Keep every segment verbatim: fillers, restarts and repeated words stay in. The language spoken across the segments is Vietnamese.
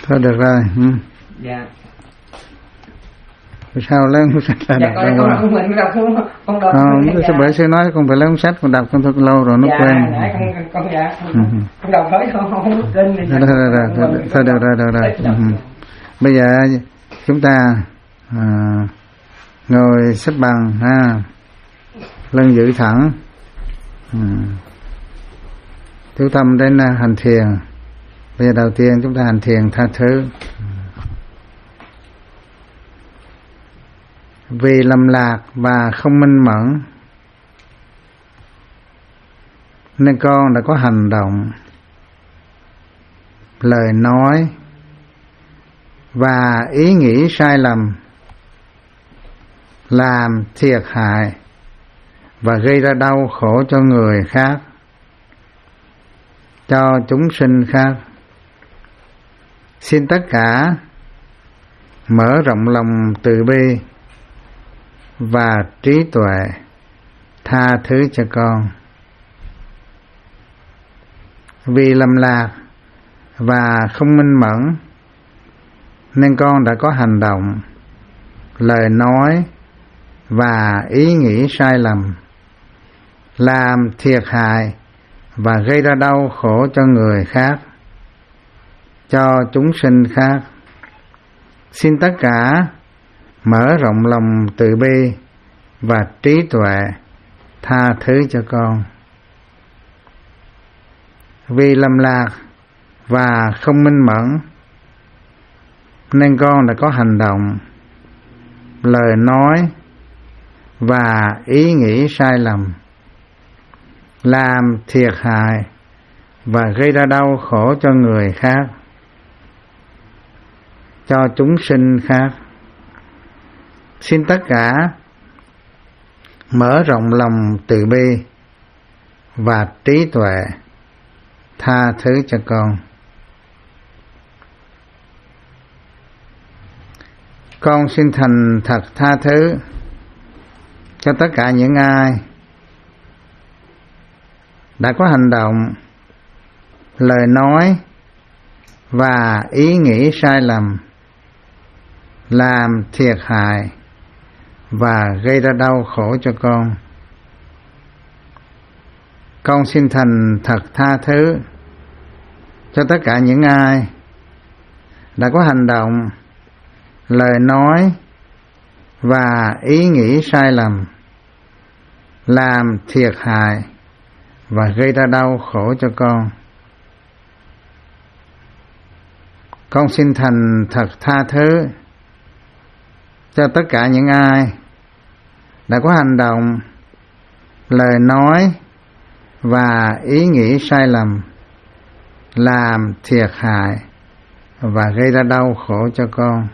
Thôi được rồi. Ừ. Dạ. Sao lấy ông sách ra dạ, đọc con, đâu con, con, mình đọc không? Con đọc không, dạ. Sao bởi sư nói con phải lấy ông sách, con đọc con thôi lâu rồi nó dạ, quen. Dạ, con, con, dạ, con, Ừ. con đọc thôi, không, không có tin. Thôi, thôi, thôi, thôi, thôi, được rồi, được rồi. Ừ. Bây giờ chúng ta à, ngồi xếp bằng ha, lưng giữ thẳng, ừ. chú tâm đến hành thiền. Bây giờ đầu tiên chúng ta hành thiền tha thứ. Vì lầm lạc và không minh mẫn nên con đã có hành động, lời nói và ý nghĩ sai lầm, làm thiệt hại và gây ra đau khổ cho người khác, cho chúng sinh khác. Xin tất cả mở rộng lòng từ bi và trí tuệ tha thứ cho con. Vì lầm lạc và không minh mẫn nên con đã có hành động, lời nói và ý nghĩ sai lầm, làm thiệt hại và gây ra đau khổ cho người khác, cho chúng sinh khác. Xin tất cả mở rộng lòng từ bi và trí tuệ tha thứ cho con. Vì lầm lạc và không minh mẫn nên con đã có hành động, lời nói và ý nghĩ sai lầm, làm thiệt hại và gây ra đau khổ cho người khác, cho chúng sinh khác. Xin tất cả mở rộng lòng từ bi và trí tuệ tha thứ cho con. Con xin thành thật tha thứ cho tất cả những ai đã có hành động, lời nói và ý nghĩ sai lầm, làm thiệt hại và gây ra đau khổ cho con. Con xin thành thật tha thứ cho tất cả những ai đã có hành động, lời nói và ý nghĩ sai lầm, làm thiệt hại và gây ra đau khổ cho con. Con xin thành thật tha thứ cho tất cả những ai đã có hành động, lời nói và ý nghĩ sai lầm, làm thiệt hại và gây ra đau khổ cho con.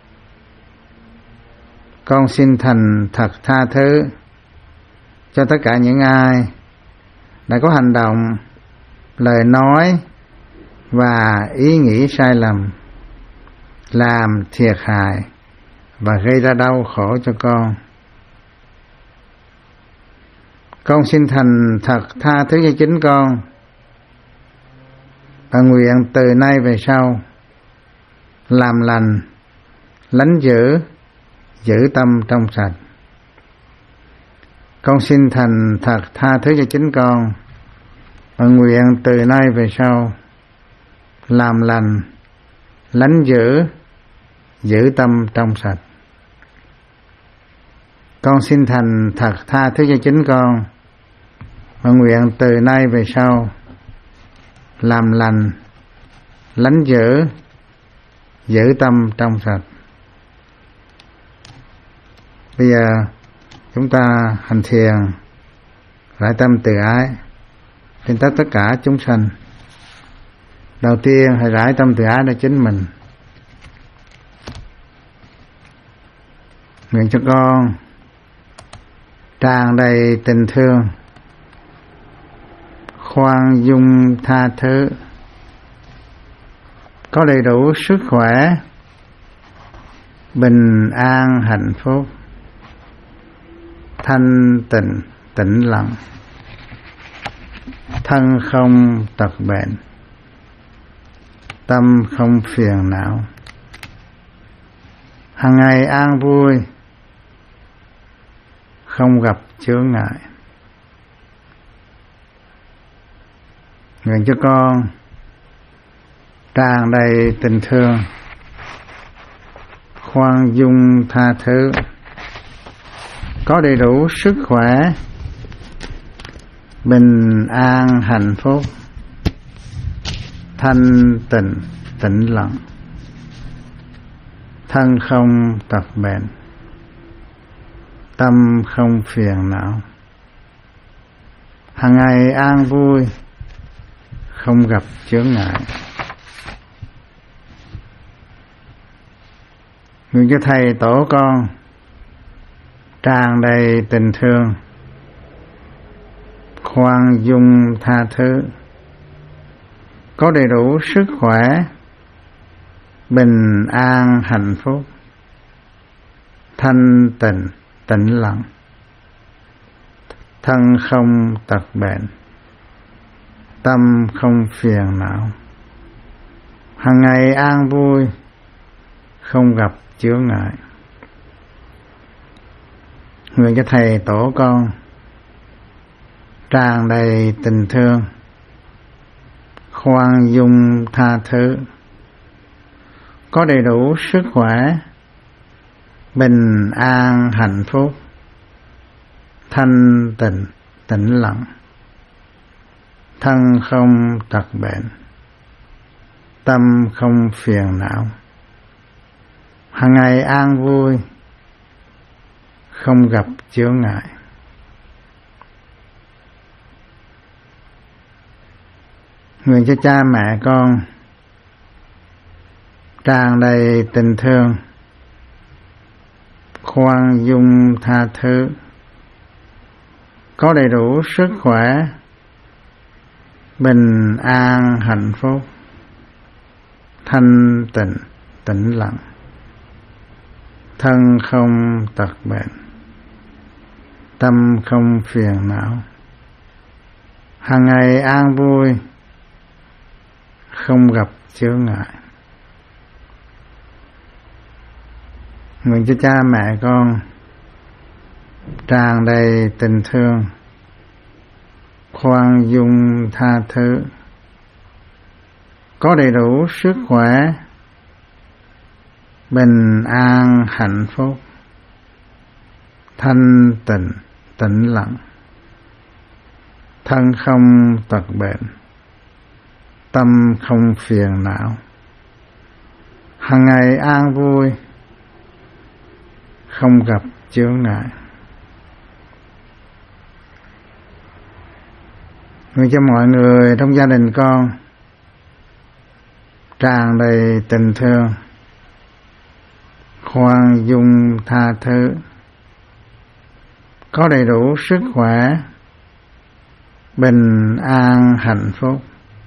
Con xin thành thật tha thứ cho tất cả những ai đã có hành động, lời nói và ý nghĩ sai lầm, làm thiệt hại và gây ra đau khổ cho con. Con xin thành thật tha thứ cho chính con và nguyện từ nay về sau làm lành, lánh dữ, giữ tâm trong sạch. Con xin thành thật tha thứ cho chính con và nguyện từ nay về sau làm lành, lánh dữ, giữ tâm trong sạch. Con xin thành thật tha thứ cho chính con và nguyện từ nay về sau làm lành, lánh dữ, giữ tâm trong sạch. Bây giờ chúng ta hành thiền rải tâm từ ái trên tất tất cả chúng sanh. Đầu tiên hãy rải tâm từ ái cho chính mình. Nguyện cho con tràn đầy tình thương, khoan dung tha thứ, có đầy đủ sức khỏe, bình an hạnh phúc, thanh tịnh tĩnh lặng, thân không tật bệnh, tâm không phiền não, hàng ngày an vui, không gặp chướng ngại. Nguyện cho con tràn đầy tình thương, khoan dung tha thứ, có đầy đủ sức khỏe, bình an hạnh phúc, thanh tịnh tĩnh lặng, thân không tật bệnh, tâm không phiền não, hàng ngày an vui, không gặp chướng ngại. Nguyện cho thầy tổ con tràn đầy tình thương, khoan dung tha thứ, có đầy đủ sức khỏe, bình an hạnh phúc, thanh tịnh tĩnh lặng, thân không tật bệnh, tâm không phiền não, hàng ngày an vui, không gặp chướng ngại. Nguyện cho thầy tổ con tràn đầy tình thương, khoan dung tha thứ, có đầy đủ sức khỏe, bình an hạnh phúc, thanh tịnh tĩnh lặng, thân không tật bệnh, tâm không phiền não, hàng ngày an vui, không gặp chướng ngại. Nguyện cho cha mẹ con tràn đầy tình thương, khoan dung tha thứ, có đầy đủ sức khỏe, bình an hạnh phúc, thanh tịnh tĩnh lặng, thân không tật bệnh, tâm không phiền não, hàng ngày an vui, không gặp chướng ngại. Nguyện cho cha mẹ con tràn đầy tình thương, khoan dung tha thứ, có đầy đủ sức khỏe, bình an hạnh phúc, thanh tịnh tĩnh lặng, thân không tật bệnh, tâm không phiền não, hàng ngày an vui, không gặp chướng ngại. Nguyện cho mọi người trong gia đình con tràn đầy tình thương, khoan dung tha thứ, có đầy đủ sức khỏe, bình an hạnh phúc,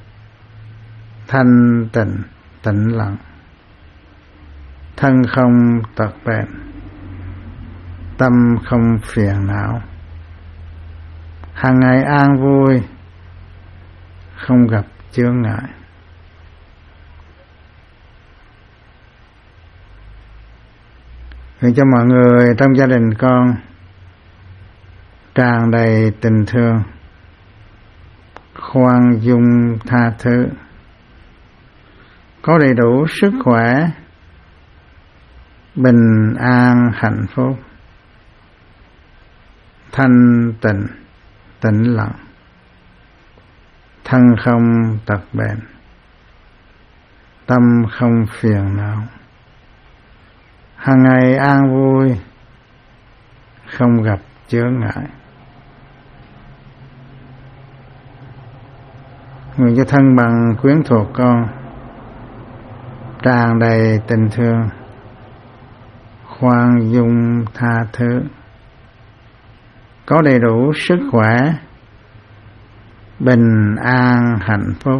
thanh tịnh tĩnh lặng, thân không tật bệnh, tâm không phiền não, hàng ngày an vui, không gặp chướng ngại. Nguyện cho mọi người trong gia đình con tràn đầy tình thương, khoan dung tha thứ, có đầy đủ sức khỏe, bình an hạnh phúc, thanh tịnh tĩnh lặng, thân không tật bệnh, tâm không phiền não, hàng ngày an vui, không gặp chướng ngại. Nguyện cho thân bằng quyến thuộc con tràn đầy tình thương, khoan dung tha thứ, có đầy đủ sức khỏe, bình an hạnh phúc,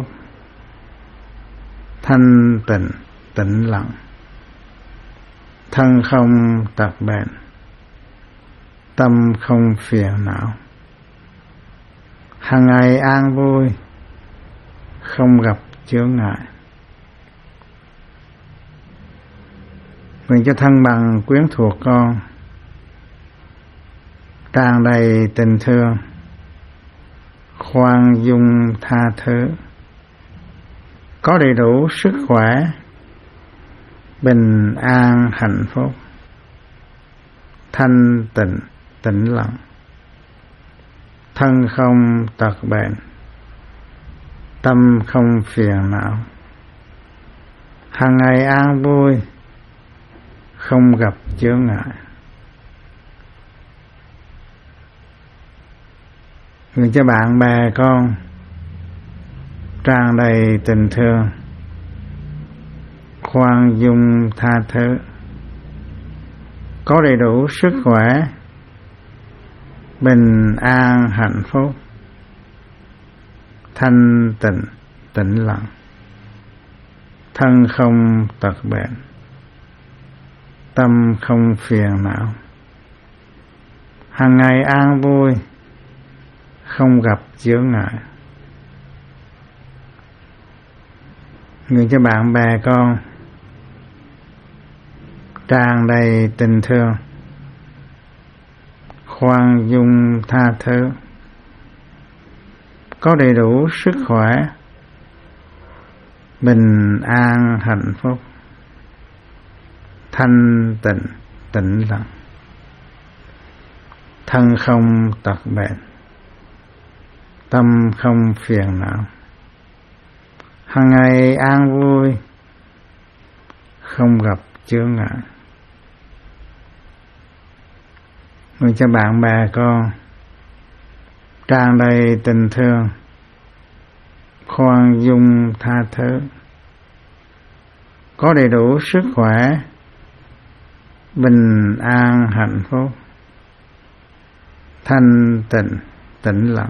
thanh tịnh tĩnh lặng, thân không tật bệnh, tâm không phiền não, hàng ngày an vui, không gặp chướng ngại. Nguyện cho thân bằng quyến thuộc con tràn đầy tình thương, khoan dung tha thứ, có đầy đủ sức khỏe, bình an hạnh phúc, thanh tịnh tĩnh lặng, thân không tật bệnh, tâm không phiền não, hàng ngày an vui, không gặp chướng ngại. Nguyện cho bạn bè con tràn đầy tình thương, khoan dung tha thứ, có đầy đủ sức khỏe, bình an hạnh phúc, thanh tịnh tĩnh lặng, thân không tật bệnh, tâm không phiền não, hàng ngày an vui, không gặp chướng ngại. Nguyện cho bạn bè con tràn đầy tình thương, khoan dung tha thứ, có đầy đủ sức khỏe, bình an hạnh phúc, thanh tịnh tĩnh lặng, thân không tật bệnh, tâm không phiền não, hàng ngày an vui, không gặp chướng ngại. Nguyện cho bạn bè con tràn đầy tình thương, khoan dung tha thứ, có đầy đủ sức khỏe, bình an hạnh phúc, thanh tịnh tĩnh lặng,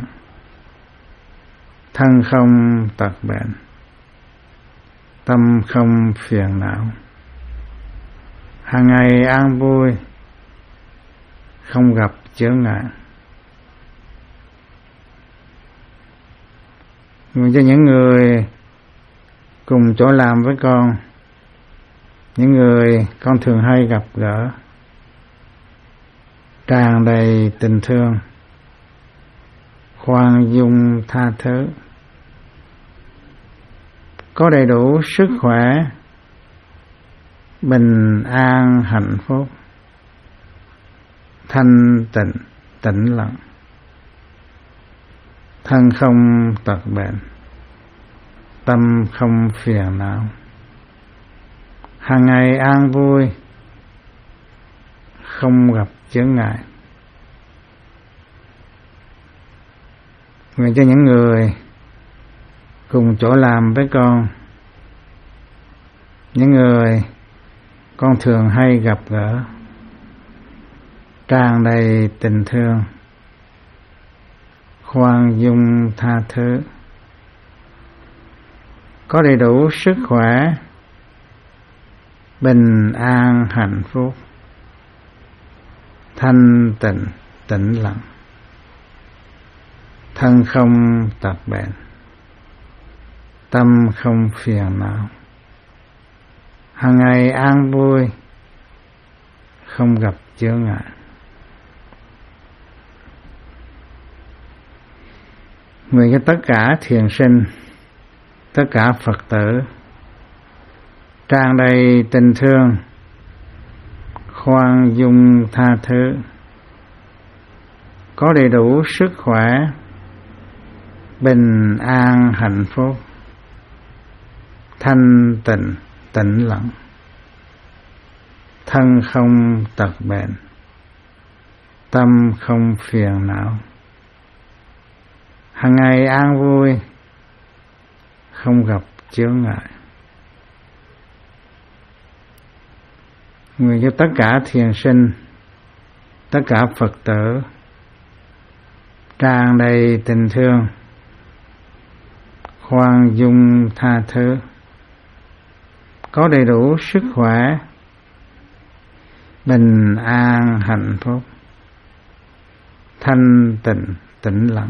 thân không tật bệnh, tâm không phiền não, hàng ngày an vui, không gặp chướng ngại. Nguyện cho những người cùng chỗ làm với con, những người con thường hay gặp gỡ, tràn đầy tình thương, khoan dung tha thứ, có đầy đủ sức khỏe, bình an hạnh phúc, thanh tịnh tĩnh lặng, thân không tật bệnh, tâm không phiền não, hàng ngày an vui, không gặp chướng ngại. Nguyện cho những người cùng chỗ làm với con, những người con thường hay gặp gỡ, tràn đầy tình thương, khoan dung tha thứ, có đầy đủ sức khỏe, bình an hạnh phúc, thanh tịnh tĩnh lặng, thân không tật bệnh, tâm không phiền não, hàng ngày an vui, không gặp chướng ngại. Nguyện cho tất cả thiền sinh, tất cả Phật tử tràn đầy tình thương, khoan dung tha thứ, có đầy đủ sức khỏe, bình an hạnh phúc, thanh tịnh tĩnh lặng, thân không tật bệnh, tâm không phiền não, hàng ngày an vui, không gặp chướng ngại. Nguyện cho tất cả thiền sinh, tất cả Phật tử tràn đầy tình thương, khoan dung tha thứ, có đầy đủ sức khỏe, bình an hạnh phúc, thanh tịnh tĩnh lặng,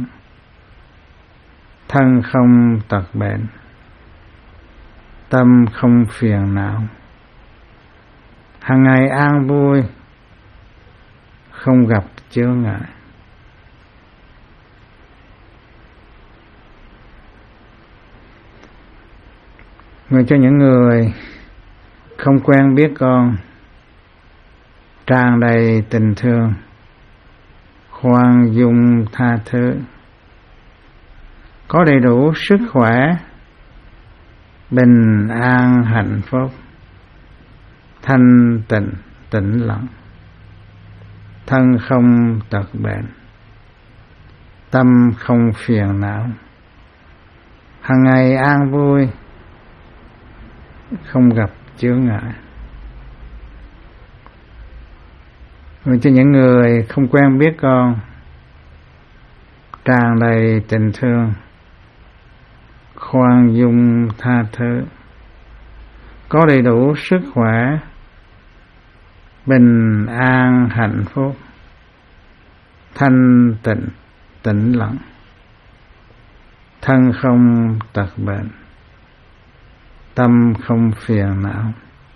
thân không tật bệnh, tâm không phiền não, hàng ngày an vui, không gặp chướng ngại. Nguyện cho những người không quen biết con tràn đầy tình thương, khoan dung tha thứ, có đầy đủ sức khỏe, bình an hạnh phúc, thanh tịnh tĩnh lặng, thân không tật bệnh, tâm không phiền não, hàng ngày an vui, không gặp chướng ngại. Nguyện cho những người không quen biết con tràn đầy tình thương, khoan dung tha thứ, có đầy đủ sức khỏe, bình an hạnh phúc, thanh tịnh tĩnh lặng, thân không tật bệnh, tâm không phiền não,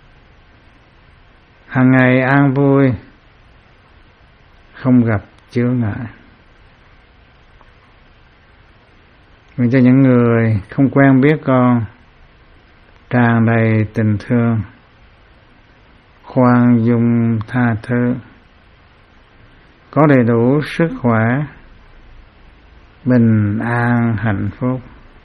hàng ngày an vui, không gặp chướng ngại. Nguyện cho những người không quen biết con tràn đầy tình thương, khoan dung tha thứ, có đầy đủ sức khỏe, bình an hạnh phúc,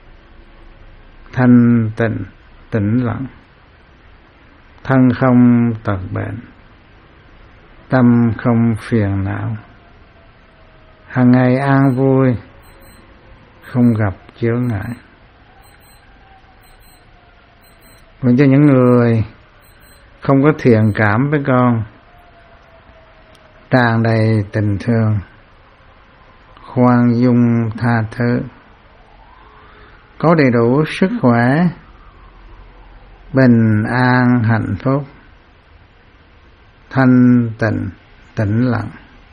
thanh tịnh tĩnh lặng, thân không tật bệnh, tâm không phiền não, hàng ngày an vui, không gặp chướng ngại. Nguyện cho những người không có thiện cảm với con tràn đầy tình thương, khoan dung tha thứ, có đầy đủ sức khỏe, bình an hạnh phúc, thanh tịnh tĩnh lặng,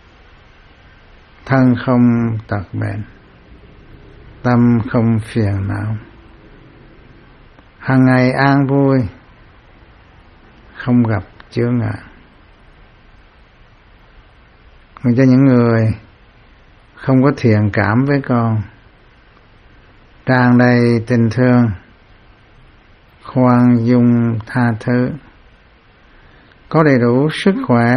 thân không tật bệnh, tâm không phiền não, hàng ngày an vui, không gặp chướng ngại. Nguyện cho những người không có thiện cảm với con tràn đầy tình thương, khoan dung tha thứ, có đầy đủ sức khỏe,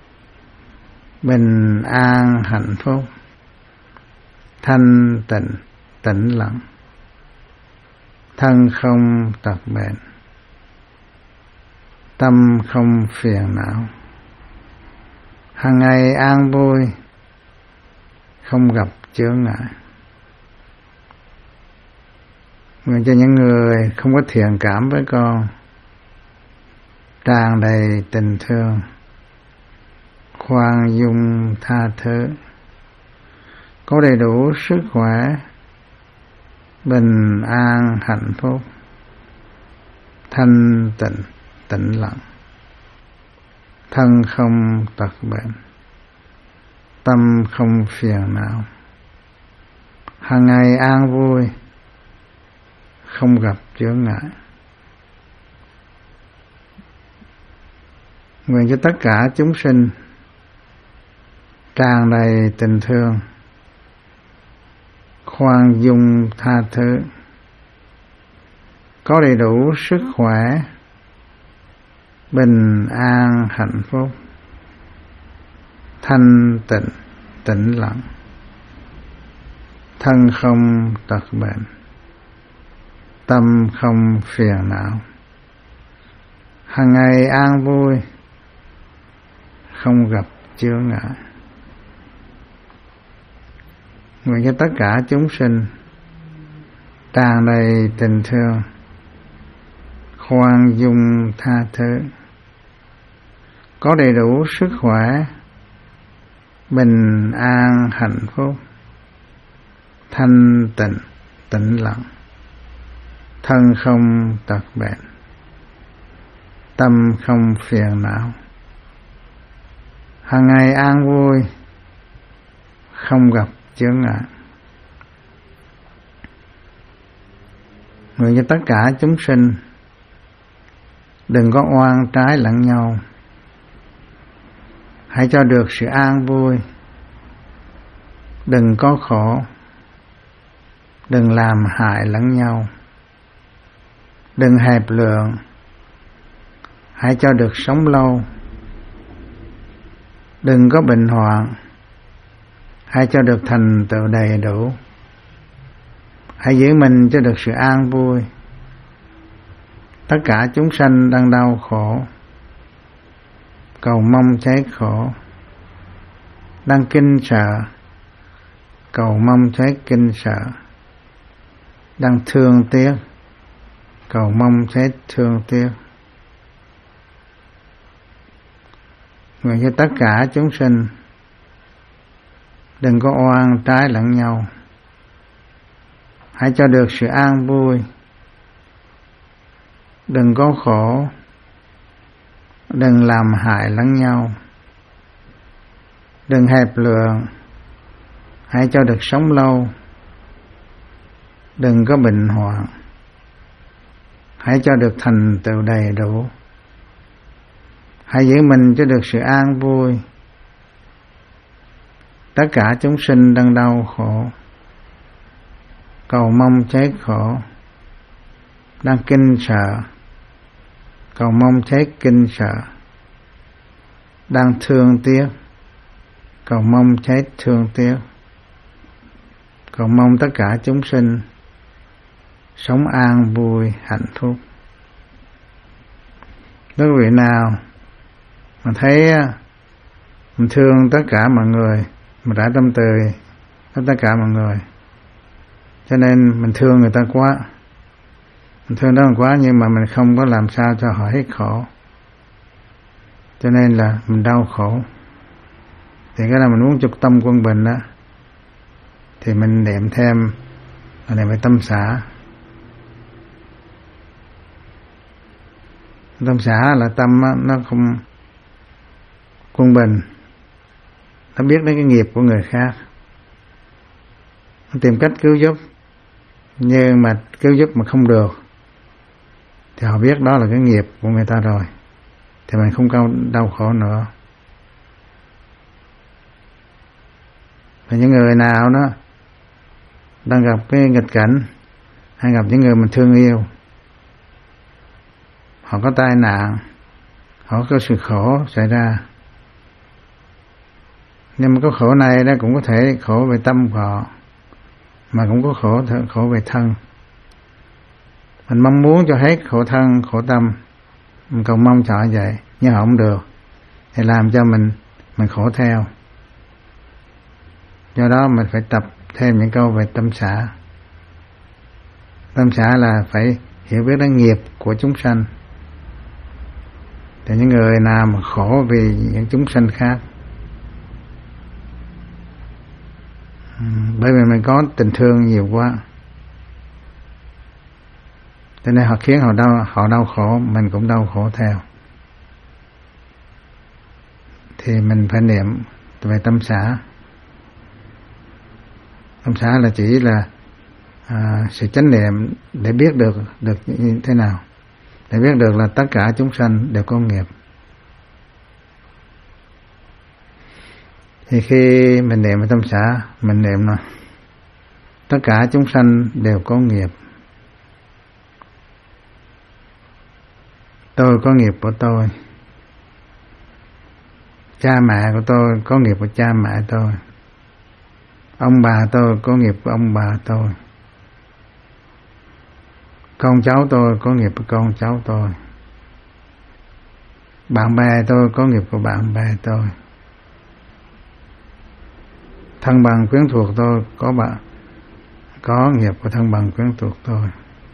bình an hạnh phúc, thanh tịnh tĩnh lặng, thân không tật bệnh, tâm không phiền não, hàng ngày an vui, không gặp chướng ngại. Nguyện cho những người không có thiện cảm với con tràn đầy tình thương, khoan dung tha thứ, có đầy đủ sức khỏe, bình an hạnh phúc, thanh tịnh tĩnh lặng, thân không tật bệnh, tâm không phiền não, hàng ngày an vui, không gặp chướng ngại. Nguyện cho tất cả chúng sinh tràn đầy tình thương, khoan dung tha thứ, có đầy đủ sức khỏe, bình an hạnh phúc, thanh tịnh tĩnh lặng, thân không tật bệnh, tâm không phiền não, hàng ngày an vui, không gặp chướng ngại. Nguyện cho tất cả chúng sinh tràn đầy tình thương, khoan dung tha thứ, có đầy đủ sức khỏe, bình an hạnh phúc, thanh tịnh tĩnh lặng, thân không tật bệnh, tâm không phiền não, hàng ngày an vui, không gặp chướng ngại. Nguyện cho tất cả chúng sinh đừng có oan trái lẫn nhau, hãy cho được sự an vui, đừng có khổ, đừng làm hại lẫn nhau, đừng hẹp lượng, hãy cho được sống lâu, đừng có bệnh hoạn, hãy cho được thành tựu đầy đủ, hãy giữ mình cho được sự an vui. Tất cả chúng sanh đang đau khổ, cầu mong cháy khổ, đang kinh sợ, cầu mong cháy kinh sợ, đang thương tiếc, cầu mong cháy thương tiếc. Nguyện cho tất cả chúng sinh đừng có oan trái lẫn nhau, hãy cho được sự an vui, đừng có khổ, đừng làm hại lẫn nhau, đừng hẹp lượng, hãy cho được sống lâu, đừng có bệnh hoạn, hãy cho được thành tựu đầy đủ, hãy giữ mình cho được sự an vui. Tất cả chúng sinh đang đau khổ, cầu mong cháy khổ, đang kinh sợ, cầu mong cháy kinh sợ, đang thương tiếc, cầu mong cháy thương tiếc, cầu mong tất cả chúng sinh sống an vui hạnh phúc. Nếu quý vị nào mà thấy mình thương tất cả mọi người, mình đã tâm từ với tất cả mọi người, cho nên mình thương người ta quá, mình thương đó quá, nhưng mà mình không có làm sao cho họ hết khổ, cho nên là mình đau khổ. Thì cái là mình muốn trục tâm quân bình đó, thì mình niệm thêm là niệm về tâm xả. Tâm xả là tâm nó không quân bình, nó biết đến cái nghiệp của người khác, nó tìm cách cứu giúp, nhưng mà cứu giúp mà không được thì họ biết đó là cái nghiệp của người ta rồi, thì mình không cao đau khổ nữa. Và những người nào đó đang gặp cái nghịch cảnh, hay gặp những người mình thương yêu, họ có tai nạn, họ có sự khổ xảy ra, nhưng mà cái khổ này đó cũng có thể khổ về tâm của họ, mà cũng có khổ khổ về thân. Mình mong muốn cho hết khổ thân, khổ tâm, mình cầu mong cho vậy, nhưng họ không được, thì làm cho mình mình khổ theo. Do đó mình phải tập thêm những câu về tâm xả. Tâm xả là phải hiểu biết đến nghiệp của chúng sanh. Thì những người nào mà khổ vì những chúng sanh khác, bởi vì mình có tình thương nhiều quá, cho nên họ khiến họ đau, họ đau khổ, mình cũng đau khổ theo. Thì mình phải niệm về tâm xả. Tâm xả là chỉ là à, sự chánh niệm để biết được được như thế nào, để biết được là tất cả chúng sanh đều có nghiệp. Thì khi mình niệm về tâm xả, mình niệm là tất cả chúng sanh đều có nghiệp. Tôi có nghiệp của tôi, cha mẹ của tôi có nghiệp của cha mẹ tôi, ông bà tôi có nghiệp của ông bà tôi, con cháu tôi có nghiệp của con cháu tôi, bạn bè tôi có nghiệp của bạn bè tôi, thân bằng quyến thuộc tôi có bạn có nghiệp của thân bằng quyến thuộc tôi.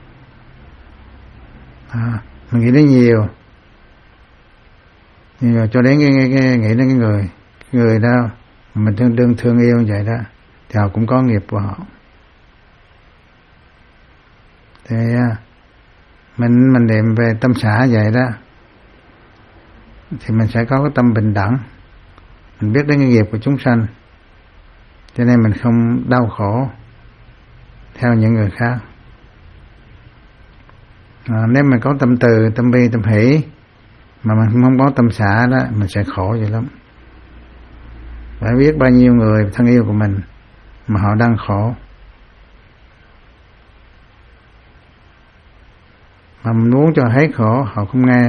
À, mình nghĩ đến nhiều, nhiều cho đến cái, cái, cái, nghĩ đến cái người người đó mình thương đương thương yêu như vậy đó, thì họ cũng có nghiệp của họ. Thì mình mình niệm về tâm xả vậy đó, thì mình sẽ có cái tâm bình đẳng, mình biết đến cái nghiệp của chúng sanh, cho nên mình không đau khổ theo những người khác. À, nếu mình có tâm từ, tâm bi, tâm hỷ mà mình không có tâm xả đó, mình sẽ khổ vậy lắm. Phải biết bao nhiêu người thân yêu của mình mà họ đang khổ, mà mình muốn cho hết khổ họ không nghe.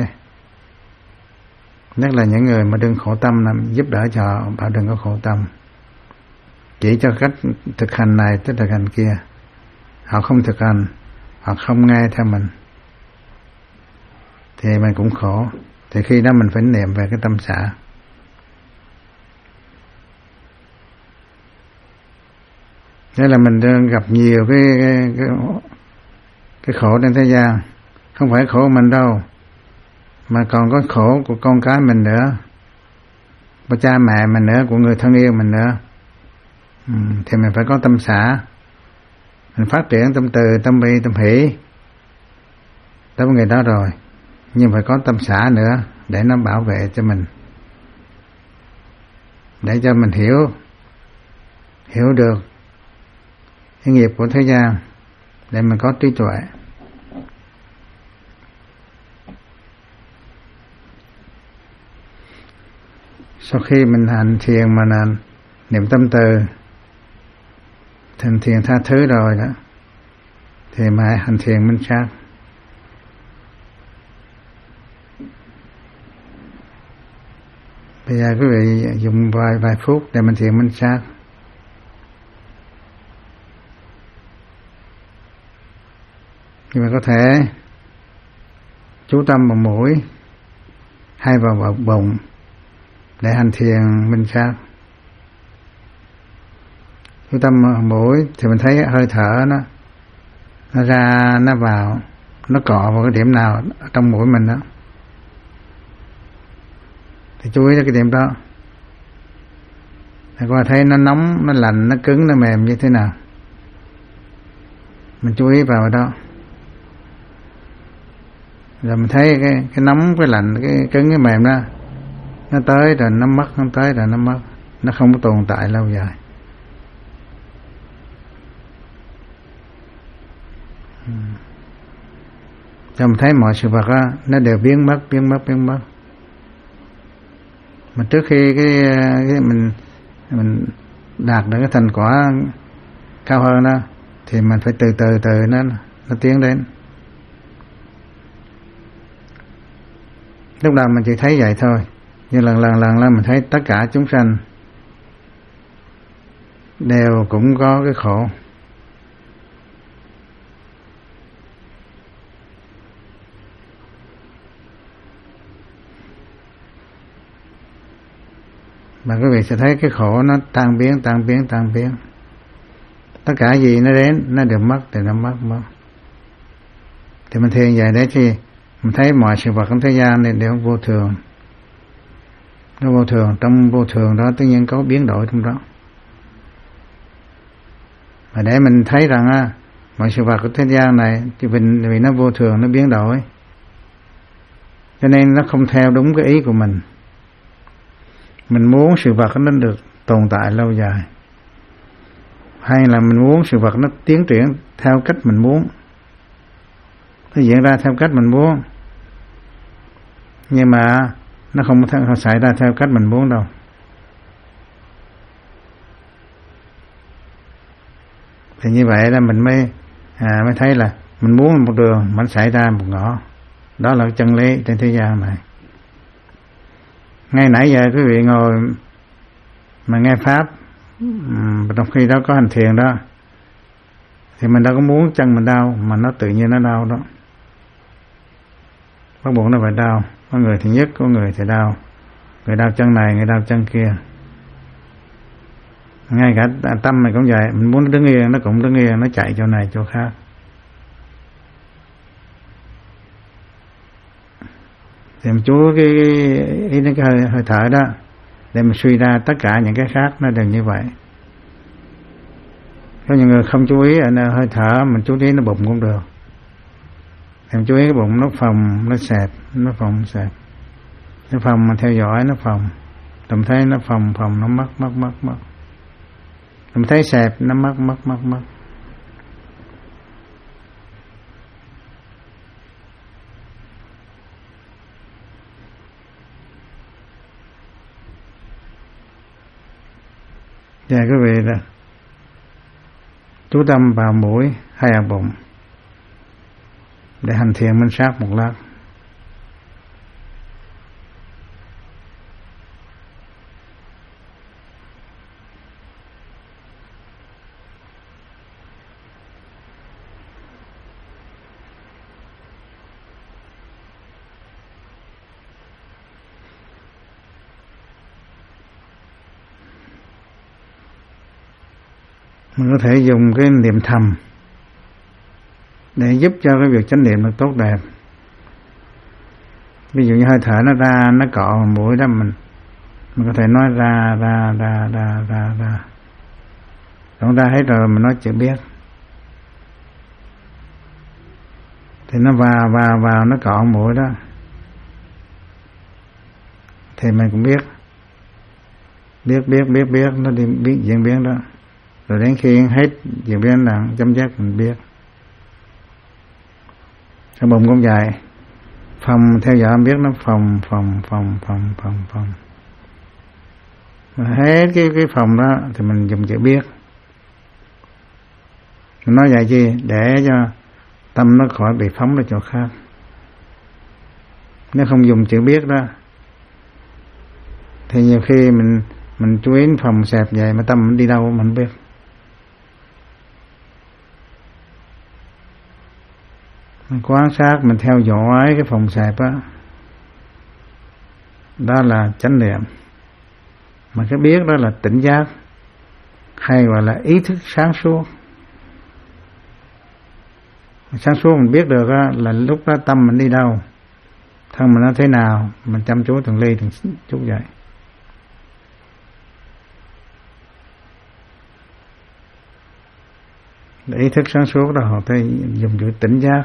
Nhất là những người mà đừng khổ tâm, giúp đỡ cho họ, bảo đừng có khổ tâm, chỉ cho cách thực hành này tới thực hành kia. Họ không thực hành, họ không nghe theo mình thì mình cũng khổ. Thì khi đó mình phải niệm về cái tâm xả. Thế là mình đang gặp nhiều cái, cái, cái, cái khổ trên thế gian. Không phải khổ mình đâu, mà còn có khổ của con cái mình nữa, của cha mẹ mình nữa, của người thân yêu mình nữa. Ừ, thì mình phải có tâm xả. Mình phát triển tâm từ, tâm bi, tâm hỷ đối với người đó rồi, nhưng phải có tâm xả nữa để nó bảo vệ cho mình, để cho mình hiểu hiểu được cái nghiệp của thế gian, để mình có trí tuệ. Sau khi mình hành thiền mà là niệm tâm từ, hành thiền tha thứ rồi đó, thì mà hành thiền minh sát. Bây giờ quý vị dùng vài vài phút để mình thiền minh sát. Nhưng mà có thể chú tâm vào mũi hay vào bụng để hành thiền minh sát. Chú tâm vào mũi thì mình thấy hơi thở nó nó ra, nó vào, nó cọ vào cái điểm nào trong mũi mình đó, thì chú ý đến cái điểm đó. Thì qua thấy nó nóng, nó lạnh, nó cứng, nó mềm như thế nào, mình chú ý vào đó. Rồi mình thấy cái, cái nóng, cái lạnh, cái cứng, cái mềm đó, nó tới rồi nó mất, nó tới rồi nó mất, nó không có tồn tại lâu dài. Cho mình thấy mọi sự vật đó, nó đều biến mất, biến mất, biến mất. Mà trước khi cái, cái mình mình đạt được cái thành quả cao hơn đó, thì mình phải từ từ từ nó nó tiến đến. Lúc đầu mình chỉ thấy vậy thôi, nhưng lần lần lần lần mình thấy tất cả chúng sanh đều cũng có cái khổ. Mà quý vị sẽ thấy cái khổ nó tan biến, tan biến, tan biến. Tất cả gì nó đến, nó đều mất, thì nó mất, mất. Thì mình thiền vậy để chi? Mình thấy mọi sự vật trong thế gian này đều vô thường. Nó vô thường, trong vô thường đó tự nhiên có biến đổi trong đó. Và để mình thấy rằng á, mọi sự vật của thế gian này thì vì, vì nó vô thường, nó biến đổi, cho nên nó không theo đúng cái ý của mình. Mình muốn sự vật nó được tồn tại lâu dài, hay là mình muốn sự vật nó tiến triển theo cách mình muốn, nó diễn ra theo cách mình muốn, nhưng mà nó không có xảy ra theo cách mình muốn đâu. Thì như vậy là mình mới à, mới thấy là mình muốn một đường mà nó xảy ra một ngõ. Đó là chân lý trên thế gian này. Ngay nãy giờ quý vị ngồi mà nghe pháp, trong khi đó có hành thiền đó, thì mình đâu có muốn chân mình đau, mà nó tự nhiên nó đau đó. Bắt buộc nó phải đau. Có người thì nhức, có người thì đau. Người đau chân này, người đau chân kia. Ngay cả tâm này cũng vậy, mình muốn nó đứng yên, nó cũng đứng yên, nó chạy chỗ này chỗ khác. Thì mình chú cái ý đến cái hơi, hơi thở đó, để mình suy ra tất cả những cái khác nó đều như vậy. Có những người không chú ý ở hơi thở, mình chú ý nó bụng cũng được. Thì mình chú ý cái bụng nó phồng, nó xẹp, nó phồng, nó xẹp. Nó phồng mà theo dõi nó phồng. Mình thấy nó phồng, phồng, nó mất, mất, mất, mất. Mình thấy xẹp, nó mất, mất, mất, mất. Dạ quý vị đó, chú tâm vào mũi hay ở bụng để hành thiền minh sát một lát. Mình có thể dùng cái niệm thầm để giúp cho cái việc chánh niệm nó tốt đẹp. Ví dụ như hơi thở nó ra, nó cọ vào mũi đó, mình mình có thể nói ra ra ra ra ra ra. Chúng ta hết rồi mình nói chữ biết. Thì nó vào vào vào nó cọ mũi đó, thì mình cũng biết biết biết biết biết nó đi biết diễn biến đó. Rồi đến khi hết diễn biến là chấm dứt mình biết. Cái bụng cũng vậy, phòng theo dõi biết nó phòng phòng phòng phòng phòng phòng. Mà hết cái cái phòng đó thì mình dùng chữ biết. Mình nói vậy chi để cho tâm nó khỏi bị phóng ra chỗ khác. Nếu không dùng chữ biết đó thì nhiều khi mình mình chú ý phòng xẹp vậy mà tâm mình đi đâu mình biết. Mình quan sát, mình theo dõi cái phòng xẹp á, đó là chánh niệm. Mà cái biết đó là tỉnh giác, hay gọi là ý thức sáng suốt. Sáng suốt mình biết được á, là lúc đó tâm mình đi đâu, thân mình nó thế nào, mình chăm chú từng ly từng chút vậy. Để ý thức sáng suốt đó họ thấy dùng chữ tỉnh giác.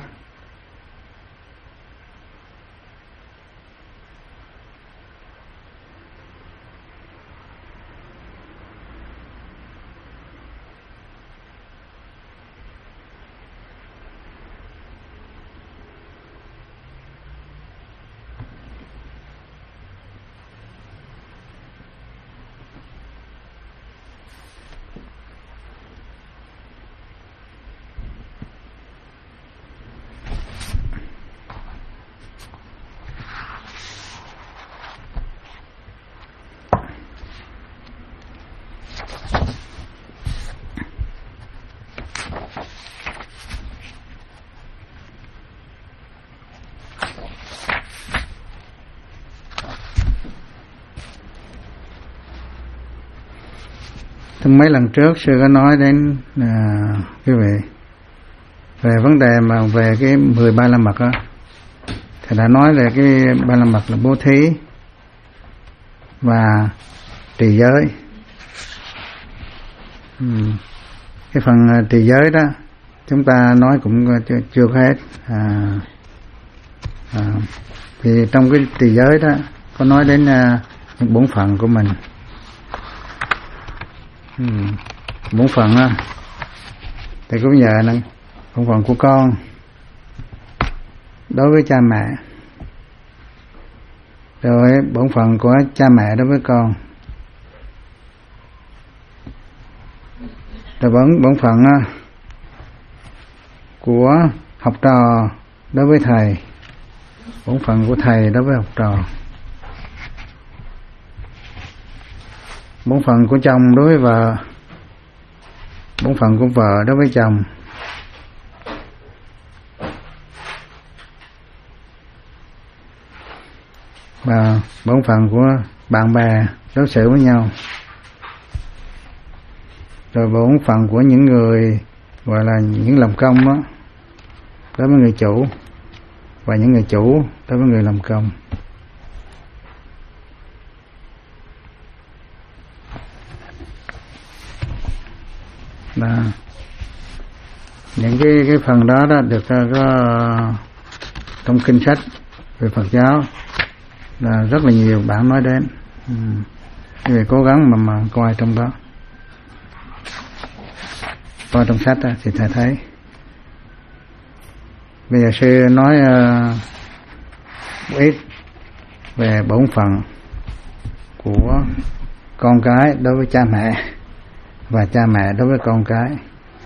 Mấy lần trước sư có nói đến à, quý vị về vấn đề mà về cái mười ba la mật á, thì đã nói về cái ba la mật là bố thí và trì giới. Ừ. Cái phần trì giới đó chúng ta nói cũng chưa, chưa hết. À, à, thì trong cái trì giới đó có nói đến à, những bổn phận của mình. Ừ. Bổn phận á thì cũng nhờ nè, bổn phận của con đối với cha mẹ, rồi bổn phận của cha mẹ đối với con, rồi bổn bổn phận á của học trò đối với thầy, bổn phận của thầy đối với học trò, bổn phận của chồng đối với vợ, bổn phận của vợ đối với chồng, và bổn phận của bạn bè đối xử với nhau, rồi bổn phận của những người gọi là những làm công đó đối với người chủ, và những người chủ đối với người làm công. Đó. Những cái cái phần đó đó được có trong kinh sách về Phật giáo là rất là nhiều bạn nói đến. Ừ. Vì cố gắng mà mà coi trong đó, coi trong sách đó, thì thầy thấy. Bây giờ sư nói uh, ít về bổn phận của con cái đối với cha mẹ. và cha mẹ đối với con cái.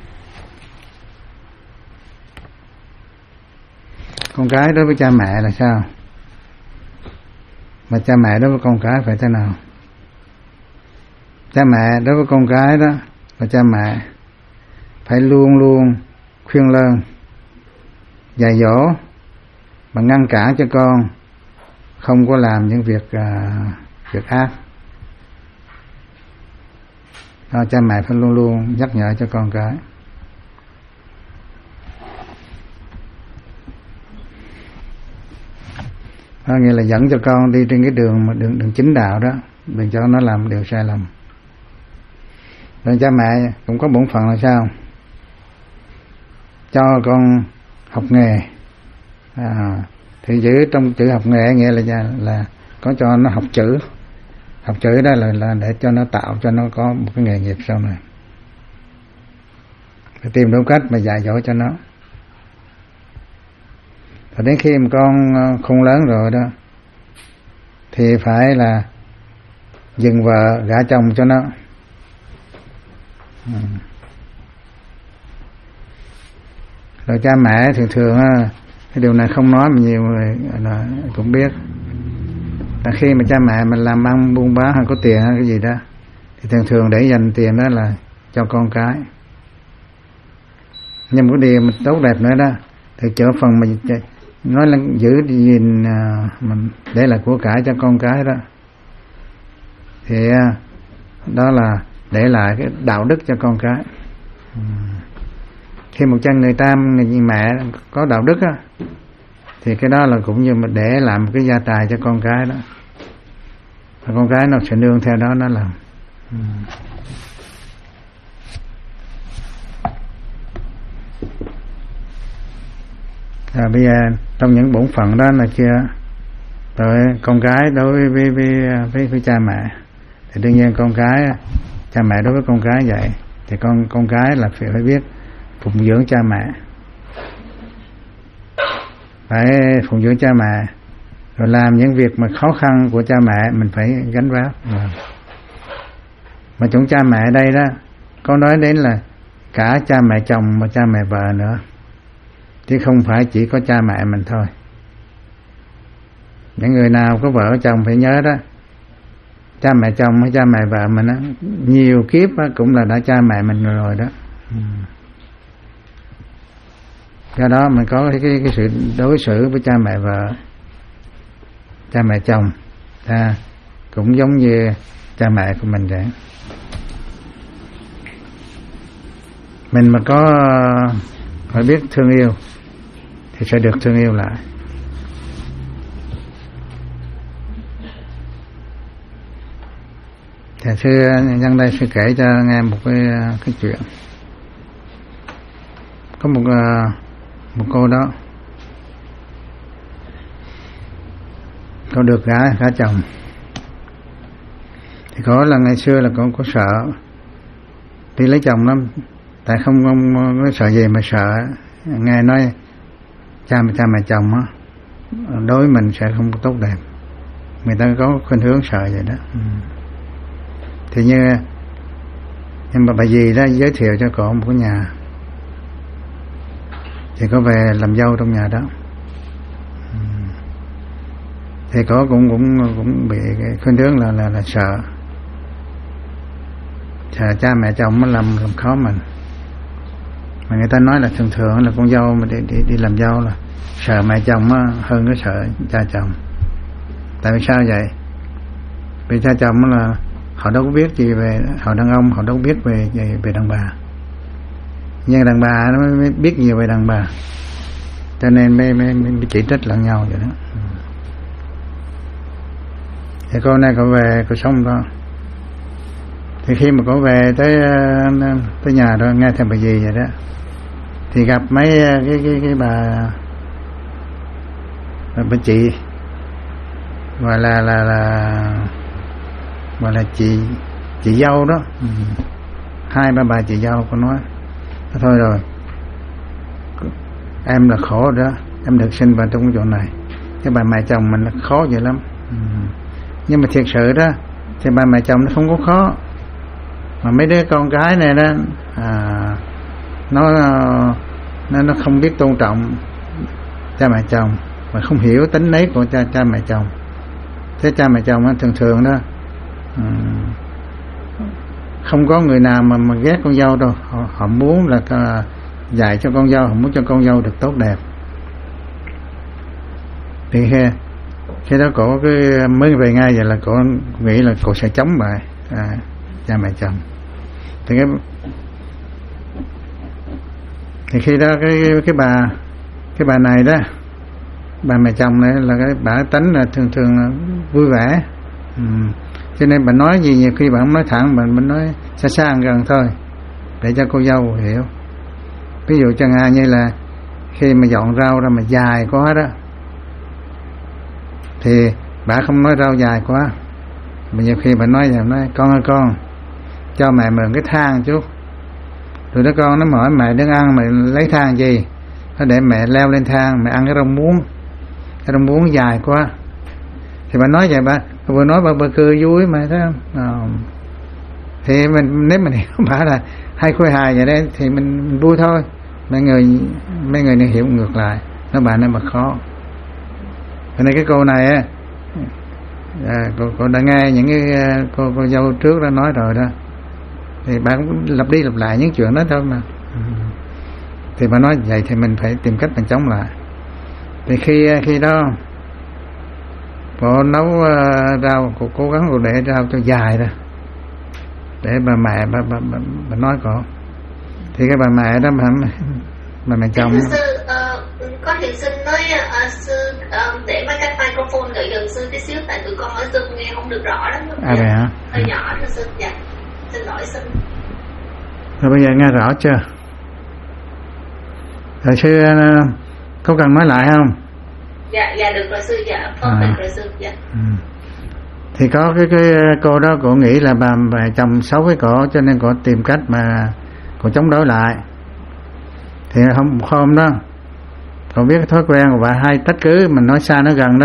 Con cái đối với cha mẹ là sao? Mà cha mẹ đối với con cái phải thế nào? Cha mẹ đối với con cái đó là cha mẹ phải luôn luôn khuyên lơn, dạy dỗ và ngăn cản cho con không có làm những việc uh, việc ác. Đó, cha mẹ phải luôn luôn nhắc nhở cho con cái. Đó nghĩa là dẫn cho con đi trên cái đường mà đường đường chính đạo đó, đừng cho nó làm điều sai lầm. Rồi cha mẹ cũng có bổn phận là sao? Cho con học nghề. À, thì chữ trong chữ học nghề nghĩa là là có cho nó học chữ. Học chữ đó là là để cho nó tạo cho nó có một cái nghề nghiệp sau này. Phải tìm đúng cách mà dạy dỗ cho nó. Và đến khi mà con khôn lớn rồi đó thì phải là dừng vợ gả chồng cho nó. Ừ. Rồi cha mẹ thường thường cái điều này không nói mà nhiều người là cũng biết là khi mà cha mẹ mình làm ăn buôn bán hay có tiền hay cái gì đó thì thường thường để dành tiền đó là cho con cái. Nhưng một điều mình tốt đẹp nữa đó thì trở phần mình nói là giữ gìn mình để là của cải cho con cái đó thì đó là để lại cái đạo đức cho con cái. Khi một chân người ta người mẹ có đạo đức á thì cái đó là cũng như mà để làm một cái gia tài cho con cái đó, và con cái nó sẽ nương theo đó nó làm. À, bây giờ trong những bổn phận đó là chưa rồi con cái đối với với, với, với, với cha mẹ thì đương nhiên con cái cha mẹ đối với con cái vậy thì con con cái là phải, phải biết phụng dưỡng cha mẹ, phải phụng dưỡng cha mẹ rồi làm những việc mà khó khăn của cha mẹ mình phải gánh vác. Mà chúng cha mẹ đây đó có nói đến là cả cha mẹ chồng và cha mẹ vợ nữa, chứ không phải chỉ có cha mẹ mình thôi. Những người nào có vợ chồng phải nhớ đó, cha mẹ chồng hay cha mẹ vợ mình đó, nhiều kiếp đó, cũng là đã cha mẹ mình rồi đó. Do đó mình có cái, cái, cái sự đối xử với cha mẹ vợ, cha mẹ chồng à, cũng giống như cha mẹ của mình vậy. Mình mà có phải biết thương yêu thì sẽ được thương yêu lại. Thầy xưa nhân đây sẽ kể cho nghe một cái cái chuyện. Có một một cô đó, cô được gả gả chồng thì có là ngày xưa là con có sợ đi lấy chồng lắm, tại không không có sợ gì mà sợ nghe nói cha mẹ cha mẹ chồng á đối với mình sẽ không tốt đẹp, người ta có khuynh hướng sợ vậy đó. Ừ. Thì như nhưng mà bà dì đó giới thiệu cho cổ một cái nhà thì có về làm dâu trong nhà đó. Ừ. Thì cổ cũng cũng cũng bị cái khuynh hướng là là là sợ sợ cha mẹ chồng nó làm làm khó mình. Mà người ta nói là thường thường là con dâu mà đi đi đi làm dâu là sợ mẹ chồng hơn cái sợ cha chồng. Tại vì sao vậy? Vì cha chồng là họ đâu có biết gì về họ đàn ông, họ đâu có biết về về, về đàn bà. Nhưng đàn bà nó mới biết nhiều về đàn bà, cho nên mới, mới, mới chỉ trích lẫn nhau vậy đó. Thì cô này cô về cô sống đó. Thì khi mà cô về tới tới nhà đó nghe theo bà dì vậy đó, thì gặp mấy cái cái cái bà bà chị gọi là là là gọi là chị chị dâu đó. Ừ. Hai ba bà chị dâu có nói thôi rồi em là khổ đó, em được sinh vào trong cái chỗ này, cái bà mẹ chồng mình nó khó vậy lắm. Ừ. Nhưng mà thiệt sự đó thì bà mẹ chồng nó không có khó, mà mấy đứa con cái này đó à, nó nó nó không biết tôn trọng cha mẹ chồng mà không hiểu tính nấy của cha cha mẹ chồng. Thế cha mẹ chồng thường thường đó à, không có người nào mà mà ghét con dâu đâu, họ, họ muốn là uh, dạy cho con dâu, họ muốn cho con dâu được tốt đẹp. Thì khi, khi đó cổ cái mới về ngay vậy là cổ nghĩ là cổ sẽ chống lại à, cha mẹ chồng. Thì cái thì khi đó cái cái bà cái bà này đó, bà mẹ chồng này là cái bà tánh là thường thường là vui vẻ. Ừ. Cho nên bà nói gì nhiều khi bà không nói thẳng, bà mình nói xa xa gần thôi để cho cô dâu hiểu. Ví dụ chẳng hạn như là khi mà dọn rau ra mà dài quá đó thì bà không nói rau dài quá, mà nhiều khi bà nói vậy, nói con ơi con cho mẹ mượn cái thang chút. Rồi đó con nó hỏi mẹ đứng ăn mẹ lấy thang gì, nó để mẹ leo lên thang mẹ ăn cái rau muống, cái rau muống dài quá. Thì bà nói vậy, bà vừa nói bà, bà cười vui mà thấy không? À, thì mình nếu mình hiểu bà là hay khôi hài vậy đấy thì mình, mình vui thôi. Mấy người mấy người này hiểu ngược lại, nó bà nên mà khó. Cho nên cái câu này á, à, cô, cô đã nghe những cái cô, cô dâu trước đã nói rồi đó, thì bà cũng lặp đi lặp lại những chuyện đó thôi mà. Thì bà nói vậy thì mình phải tìm cách mình chống lại. Thì khi khi đó cô nấu uh, rau, cô cố gắng cô để rau cho dài ra để bà mẹ bà, bà, bà, bà nói cô. Thì cái bà mẹ đó bà, bà mẹ chồng sư uh, con thiền sinh nói uh, sư uh, để mấy cái microphone gần gần sư tí xíu, tại tụi con ở Zoom nghe không được rõ lắm. À vậy hả? Hơi nhỏ rồi sư. Dạ xin lỗi sư. Rồi bây giờ nghe rõ chưa? Rồi sư uh, có cần nói lại không? Dạ dạ được rồi sư. Dạ perfect à. Rồi sư. Dạ. Ừ. Thì có cái cái cô đó cô nghĩ là bà bà chồng xấu với cổ, cho nên cô tìm cách mà cô chống đối lại. Thì hôm hôm đó cô biết cái thói quen của bà hay trách cứ mình nói xa nói gần đó,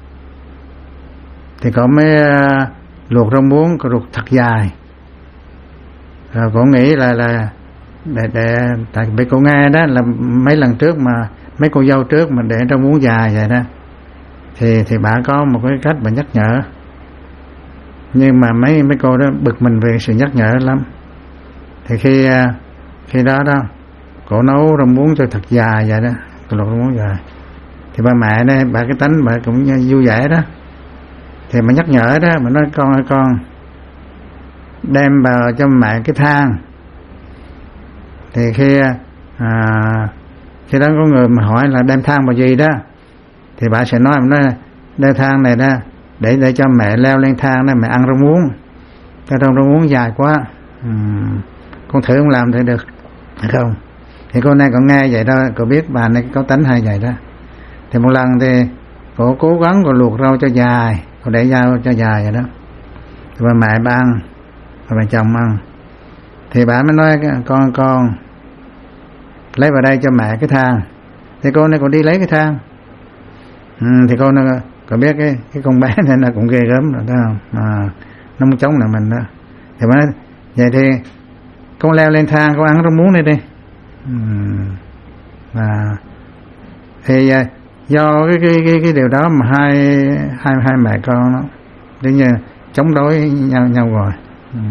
thì cô mới uh, luộc rau muống, cô luộc thật dài. Rồi cô nghĩ là là để để tại vì cô nghe đó là mấy lần trước mà mấy cô dâu trước mà để rau muống dài vậy đó, thì thì bà có một cái cách bà nhắc nhở. Nhưng mà mấy mấy cô đó bực mình về sự nhắc nhở lắm. Thì khi khi đó đó cổ nấu rau muống cho thật dài vậy đó, cô luộc rau muống dài, thì bà mẹ đây bà cái tánh bà cũng vui vẻ đó, thì mà nhắc nhở đó, mà nói con ơi con đem vào cho mẹ cái thang. Thì khi à, khi đó có người mà hỏi là đem thang vào gì đó, thì bà sẽ nói nói đem thang này đó để để cho mẹ leo lên thang đó mẹ ăn rau muống, cái rau rau muống dài quá, uhm, con thử không làm thì được không? Thì cô này còn nghe vậy đó, cô biết bà này có tánh hay vậy đó. Thì một lần thì cô cố gắng cô luộc rau cho dài, cô để rau cho dài vậy đó, thì bà mẹ bà ăn, bà mẹ chồng ăn. Thì bà mới nói con con lấy vào đây cho mẹ cái thang. Thì cô này còn đi lấy cái thang. Ừ, thì cô nó có biết cái cái con bé này nó cũng ghê gớm rồi đó không? À, nó muốn chống lại mình đó. Thì bà nói vậy thì con leo lên thang con ăn rau muống đây đi. Ừ. À, thì do cái cái cái cái điều đó mà hai hai hai mẹ con nó tự nhiên chống đối nhau nhau rồi. Ừ.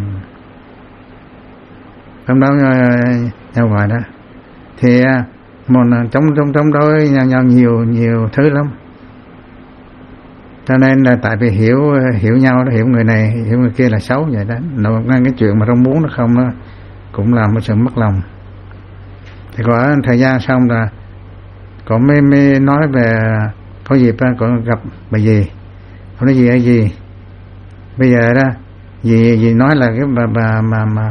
Chống đối nhau rồi đó. Thì một chống chống chống đối nhau nhau nhiều nhiều thứ lắm. Cho nên là tại vì hiểu hiểu nhau đó, hiểu người này hiểu người kia là xấu vậy đó. Nên cái chuyện mà rau muống nó không nó cũng là một sự mất lòng. Thì có thời gian xong là có mới, mới nói về có dịp có gặp bà dì. Không nói gì hay gì bây giờ đó dì dì nói là cái bà bà mà mà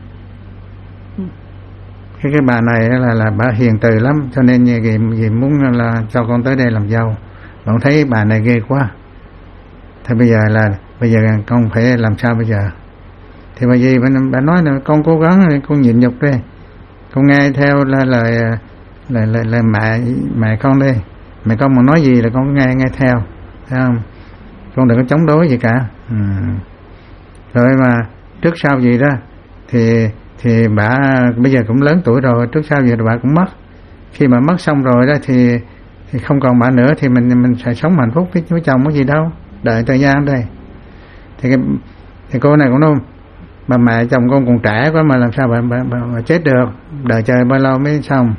cái cái bà này là là bà hiền từ lắm, cho nên dì, dì muốn là cho con tới đây làm dâu. Con thấy bà này ghê quá, thì bây giờ là bây giờ con phải làm sao bây giờ? Thì bà dì bà, bà nói là con cố gắng, con nhịn nhục đi, con nghe theo là lời lời lời, lời mẹ mẹ con đi, mẹ con mà nói gì là con nghe nghe theo, thấy không? Con đừng có chống đối gì cả. Ừ. Rồi mà trước sau gì đó thì thì bà bây giờ cũng lớn tuổi rồi, trước sau giờ bà cũng mất. Khi mà mất xong rồi đó thì thì không còn bà nữa thì mình mình sẽ sống hạnh phúc với, với chồng có gì đâu, đợi thời gian đây. Thì cái, thì cô này cũng nói bà mẹ chồng con còn trẻ quá mà làm sao bà, bà, bà, bà chết được, đợi chờ bao lâu mới xong.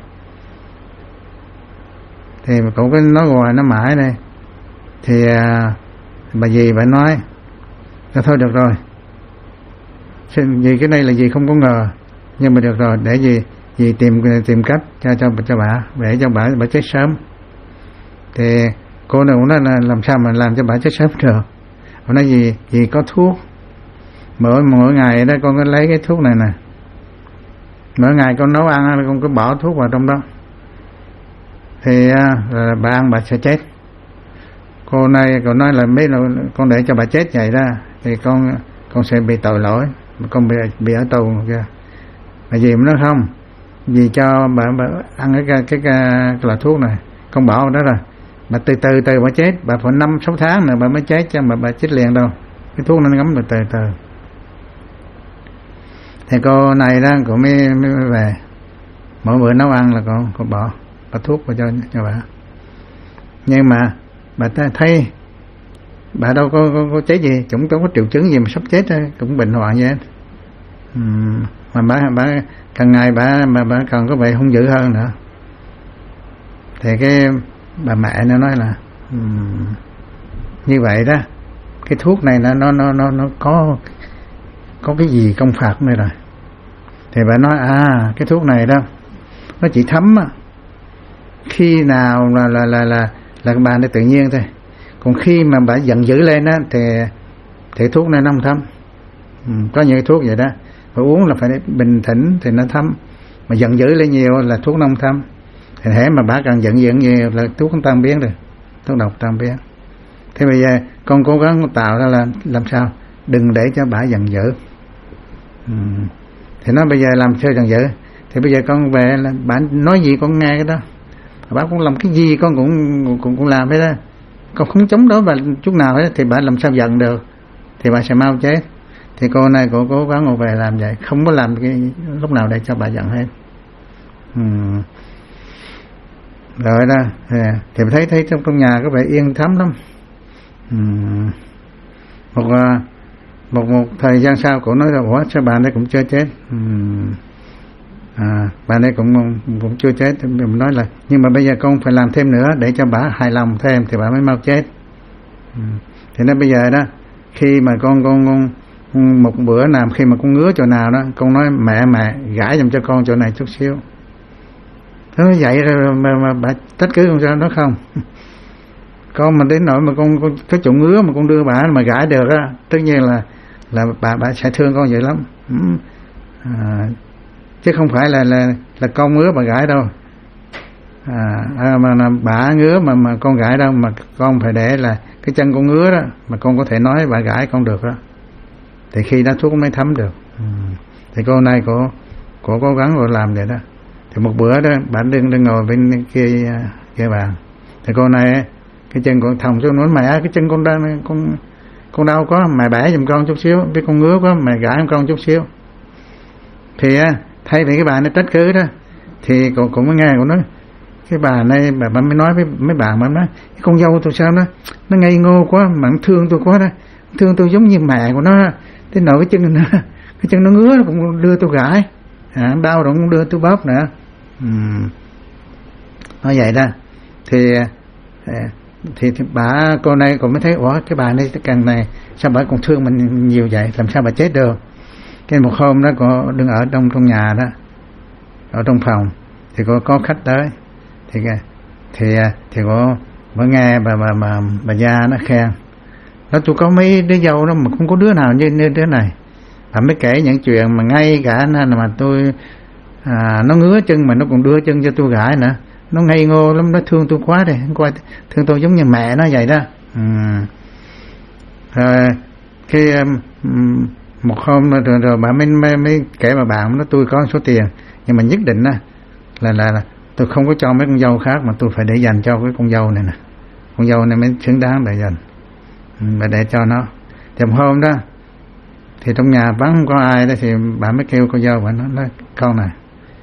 Thì cũng cứ nói hoài nó mãi đây. Thì à, bà dì bà nói thôi được rồi, vì cái này là dì không có ngờ, nhưng mà được rồi, để dì dì tìm tìm cách cho cho cho bà, để cho bà bà chết sớm. Thì cô này cũng nói là làm sao mà làm cho bà chết sớm được. Cô nói gì dì có thuốc, mỗi mỗi ngày đó con có lấy cái thuốc này nè, mỗi ngày con nấu ăn con cứ bỏ thuốc vào trong đó, thì là bà ăn bà sẽ chết. Cô này cô nói là biết là con để cho bà chết vậy đó thì con con sẽ bị tội lỗi, con bị bị ở tù kìa. Mà dì mới nói không, dì cho bà, bà ăn cái cái, cái cái loại thuốc này, con bỏ vào đó rồi bà từ từ từ bà chết, bà phải năm sáu tháng nữa bà mới chết, chứ mà bà chết liền đâu, cái thuốc nó ngấm từ từ từ. Thì cô này đó cô mới, mới về, mỗi bữa nấu ăn là con con bỏ bỏ thuốc vào cho cho bà. Nhưng mà bà thấy bà đâu có, có, có chết gì, cũng không có triệu chứng gì mà sắp chết thôi, cũng bình hoạn vậy. Uhm, mà bà bà càng ngày bà mà bà còn có vẻ hung dữ hơn nữa. Thì cái bà mẹ nó nói là um, như vậy đó, cái thuốc này nó nó nó nó nó có có cái gì công phạt này rồi. Thì bà nói à cái thuốc này đó nó chỉ thấm á, khi nào là là là là là bà nó tự nhiên thôi, còn khi mà bà giận dữ lên á thì thì thuốc này nó không thấm. Ừ, có những thuốc vậy đó, phải uống là phải bình tĩnh thì nó thấm, mà giận dữ lên nhiều là thuốc nó không thấm. Thì thế mà bà càng giận dữ nhiều là thuốc không tan biến rồi, thuốc độc tan biến. Thế bây giờ con cố gắng tạo ra là làm sao đừng để cho bà giận dữ. Ừ. Thì nó bây giờ làm sao giận dữ, thì bây giờ con về là bà nói gì con nghe cái đó, bà cũng làm cái gì con cũng cũng cũng làm hết đó, con không chống đối bà chút nào hết thì bà làm sao giận được, thì bà sẽ mau chết. Thì cô này cô cố gắng ngồi về làm vậy, không có làm cái lúc nào để cho bà giận hết. Ừ. Rồi đó thì thấy thấy trong trong nhà có vẻ yên thấm lắm. Ừ. một một một thời gian sau cô nói là ủa sao bà này cũng chưa chết. Ừ. À, bà này cũng cũng chưa chết. Mình nói là nhưng mà bây giờ con phải làm thêm nữa để cho bà hài lòng thêm thì bà mới mau chết. Ừ. Thì nó bây giờ đó, khi mà con con con một bữa nào khi mà con ngứa chỗ nào đó, con nói mẹ mẹ gãi giùm cho con chỗ này chút xíu. Nó vậy rồi mà, mà bà trách cứ con sao nó không. Con mà đến nỗi mà con, con cái chỗ ngứa mà con đưa bà mà gãi được á, tất nhiên là là bà bà sẽ thương con vậy lắm. Ừ. À, chứ không phải là là là con ngứa bà gãi đâu. À, à mà là bà ngứa mà mà con gãi đâu, mà con phải để là cái chân con ngứa đó mà con có thể nói bà gãi con được đó, thì khi đó thuốc mới thấm được. Ừ. Thì cô này cô cô cố gắng cô làm vậy đó. Thì một bữa đó bạn đừng đừng ngồi bên kia kia bàn, thì cô này cái chân con thòng cho nó mẹ cái chân con đang con con đau quá mẹ bẻ giùm con chút xíu, cái con ngứa quá mẹ gãi con chút xíu. Thì thay vì cái bà nó trách cứ đó thì cô cũng mới nghe cô nói cái bà này bà, bà mới nói với mấy bạn mà nói cái con dâu tôi sao nó nó ngây ngô quá mà thương tôi quá đó, thương tôi giống như mẹ của nó, thế nổi cái chân nó cái chân nó ngứa nó cũng đưa tôi gãi, à, đau rồi cũng đưa tôi bóp nữa. Uhm. Nói vậy đó thì thì, thì bà cô này cũng mới thấy ủa cái bà này càng này sao bà còn thương mình nhiều vậy, làm sao bà chết được. Cái một hôm đó cô đứng ở trong trong nhà đó, ở trong phòng thì cô có khách tới, thì thì thì cô mới nghe bà bà bà bà gia nó khen nó tôi có mấy đứa dâu đó mà không có đứa nào như như đứa này. Bà mới kể những chuyện mà ngay cả nên mà tôi à, nó ngứa chân mà nó còn đưa chân cho tôi gãi nữa, nó ngây ngô lắm, nó thương tôi quá đây, coi thương tôi giống như mẹ nó vậy đó. Ừ. Rồi khi um, một hôm rồi, rồi, rồi bà mới, mới, mới kể bà bạn nó tôi có số tiền nhưng mà nhất định á là, là là tôi không có cho mấy con dâu khác mà tôi phải để dành cho cái con dâu này nè, con dâu này mới xứng đáng để dành, ừ, để cho nó. Thì một hôm đó Thì trong nhà vắng không có ai đó thì bà mới kêu cô dâu, bà nói, nói con này,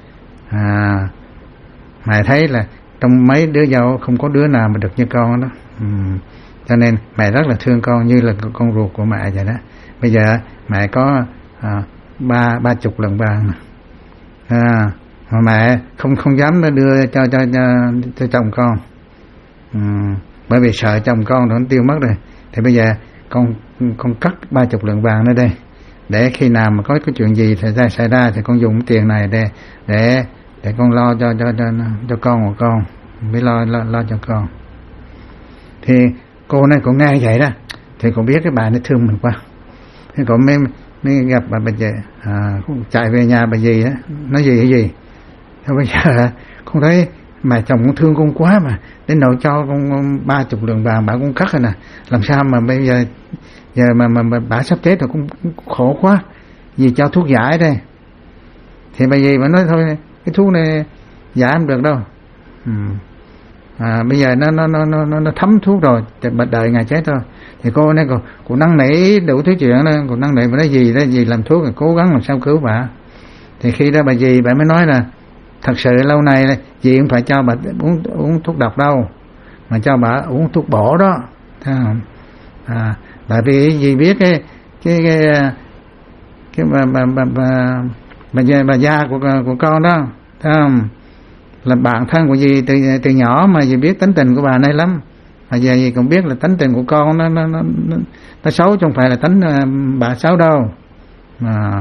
à, mẹ thấy là trong mấy đứa dâu không có đứa nào mà được như con đó, ừ. Cho nên mẹ rất là thương con như là con ruột của mẹ vậy đó. Bây giờ mẹ có à, ba ba chục lần vàng, à, mà mẹ không không dám đưa cho cho cho, cho chồng con, ừ. Bởi vì sợ chồng con nó tiêu mất rồi. Thì bây giờ con con cất ba chục lượng vàng nữa đây, để khi nào mà có cái chuyện gì xảy ra xảy ra thì con dùng tiền này để để để con lo cho cho cho cho con của con, mới lo lo lo cho con. Thì cô này cũng nghe vậy đó, thì cô biết cái bà này thương mình quá, thì cô mới mới gặp bà bà dì, à, chạy về nhà bà dì á, nói gì cái gì, thế bây giờ con thấy mà chồng con thương con quá, mà đến nỗi cho con ba chục lượng vàng bà cũng cắt rồi nè, làm sao mà bây giờ giờ mà mà, mà bà sắp chết rồi, cũng, cũng khổ quá, gì cho thuốc giải đây. Thì bà dì bà nói thôi, cái thuốc này giải không được đâu, ừ. À, bây giờ nó nó nó nó nó thấm thuốc rồi, bà đợi ngày chết thôi. Thì cô này cô, cô năn nỉ đủ thứ chuyện đó, cô năn nỉ bà nói gì đó, gì làm thuốc rồi cố gắng làm sao cứu bà. Thì khi đó bà dì bà mới nói là thật sự lâu nay dì không phải cho bà uống uống thuốc độc đâu, mà cho bà uống thuốc bổ đó, thấy không? À, tại vì dì biết cái cái cái cái bà bà bà bà, bà, bà, bà gia của của con đó, thấy không? Là bạn thân của dì từ từ nhỏ mà dì biết tính tình của bà này lắm, mà giờ dì cũng biết là tính tình của con nó nó nó nó, nó xấu, chứ không phải là tính uh, bà xấu đâu. Mà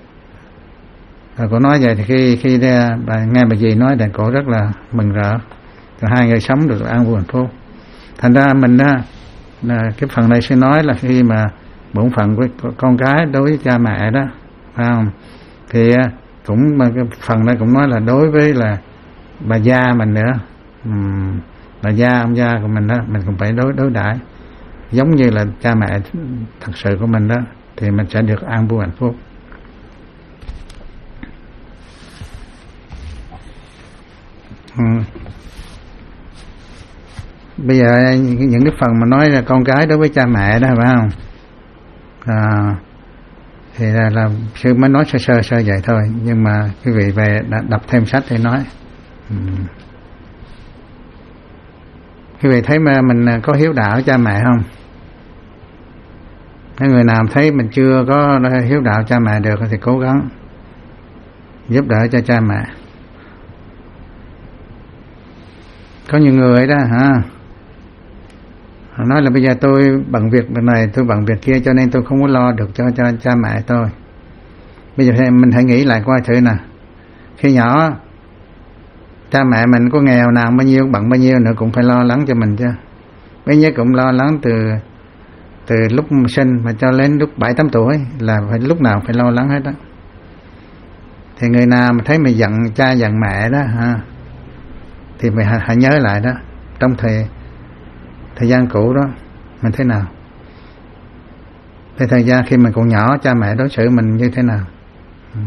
rồi cô nói vậy thì khi khi ra, bà nghe bà dì nói thì cô rất là mừng rỡ, rồi hai người sống được an vui hạnh phúc. Thành ra mình đó, là cái phần này sẽ nói là khi mà bổn phận của con cái đối với cha mẹ đó, phải không? Thì cũng mà cái phần này cũng nói là đối với là bà gia mình nữa, uhm, bà gia ông gia của mình đó, mình cũng phải đối đối đãi giống như là cha mẹ thật sự của mình đó, thì mình sẽ được an vui hạnh phúc. uhm. Bây giờ những cái phần mà nói là con cái đối với cha mẹ đó, phải không? À, thì là, là sư mới nói sơ sơ sơ vậy thôi, nhưng mà quý vị về đọc thêm sách thì nói. uhm. Quý vị thấy mà mình có hiếu đạo cha mẹ không? Nếu người nào thấy mình chưa có hiếu đạo cha mẹ được thì cố gắng giúp đỡ cho cha mẹ. Có nhiều người đó hả, họ nói là bây giờ tôi bận việc này, tôi bận việc kia, cho nên tôi không có lo được cho cho cha mẹ tôi. Bây giờ mình hãy nghĩ lại coi thử nè, khi nhỏ cha mẹ mình có nghèo nào bao nhiêu, bận bao nhiêu nữa cũng phải lo lắng cho mình chứ. Bây giờ cũng lo lắng từ từ lúc sinh mà cho đến lúc bảy tám tuổi là phải lúc nào phải lo lắng hết đó. Thì người nào mà thấy mình giận cha giận mẹ đó ha, thì mình hãy, hãy nhớ lại đó, trong thời thời gian cũ đó mình thế nào, cái thời gian khi mình còn nhỏ cha mẹ đối xử mình như thế nào. ừ.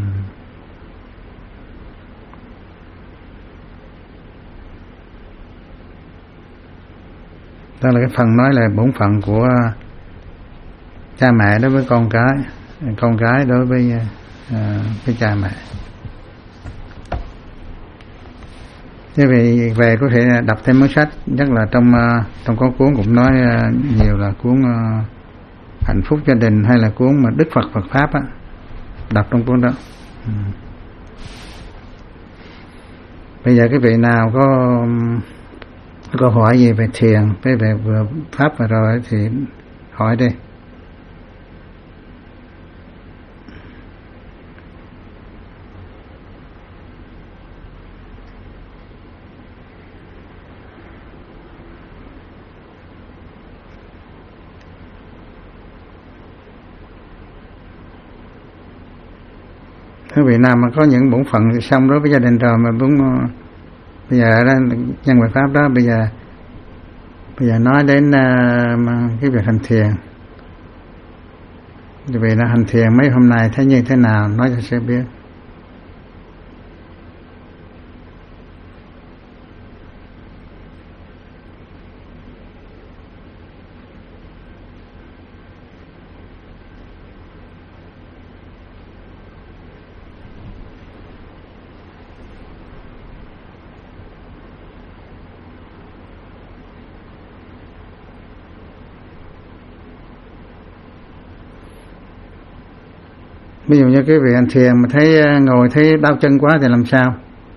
Đó là cái phần nói là bổn phận của cha mẹ đối với con cái, con cái đối với uh, với cha mẹ. Thế vì về có thể đọc thêm mấy sách, nhất là trong uh, trong có cuốn cũng nói uh, nhiều là cuốn uh, Hạnh phúc gia đình, hay là cuốn mà Đức Phật Phật Pháp á, đọc trong cuốn đó. ừ. Bây giờ cái vị nào có có câu hỏi gì về thiền, về về vừa pháp vừa rồi thì hỏi đi. Quý vị nào mà có những bổn phận xong đối với gia đình rồi mà muốn bây giờ đó, nhân bài pháp đó, bây giờ bây giờ nói đến uh, cái việc hành thiền. Vì là hành thiền mấy hôm nay thấy như thế nào, nói cho sẽ biết. Ví dụ như cái vị hành thiền mà thấy ngồi thấy đau chân quá thì làm sao?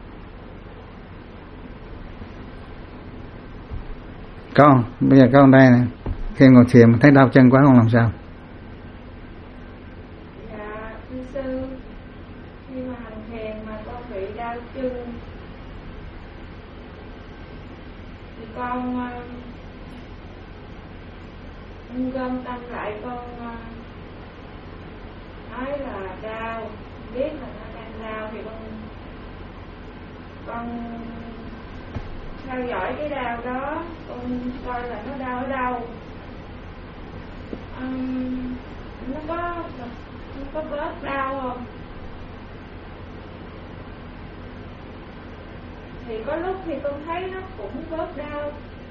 Con, bây giờ con đây này, khi ngồi thiền mà thấy đau chân quá con làm sao? Dạ, thưa sư, khi mà hành thiền mà con bị đau chân thì con uh, gom tâm lại, con uh, nói là đau, biết là nó đang đau thì con con theo dõi cái đau đó, con coi là nó đau ở đâu, um, nó có nó có bớt đau không. Thì có lúc thì con thấy nó cũng bớt đau,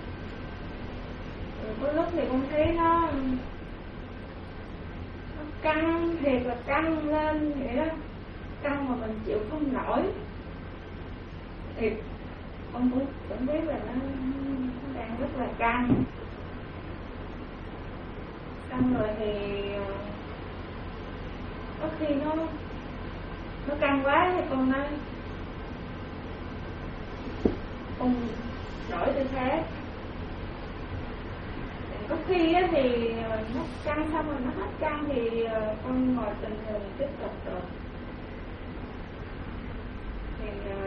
rồi có lúc thì con thấy nó nó căng, thiệt là căng lên vậy đó, căng mà mình chịu không nổi. Thì con cũng cũng biết là nó, nó đang rất là căng. Xong rồi thì có khi nó nó căng quá thì con nói con đổi tư thế. Có khi á thì nó căng xong rồi nó hết căng thì con ngồi bình thường tiếp tục được. Thì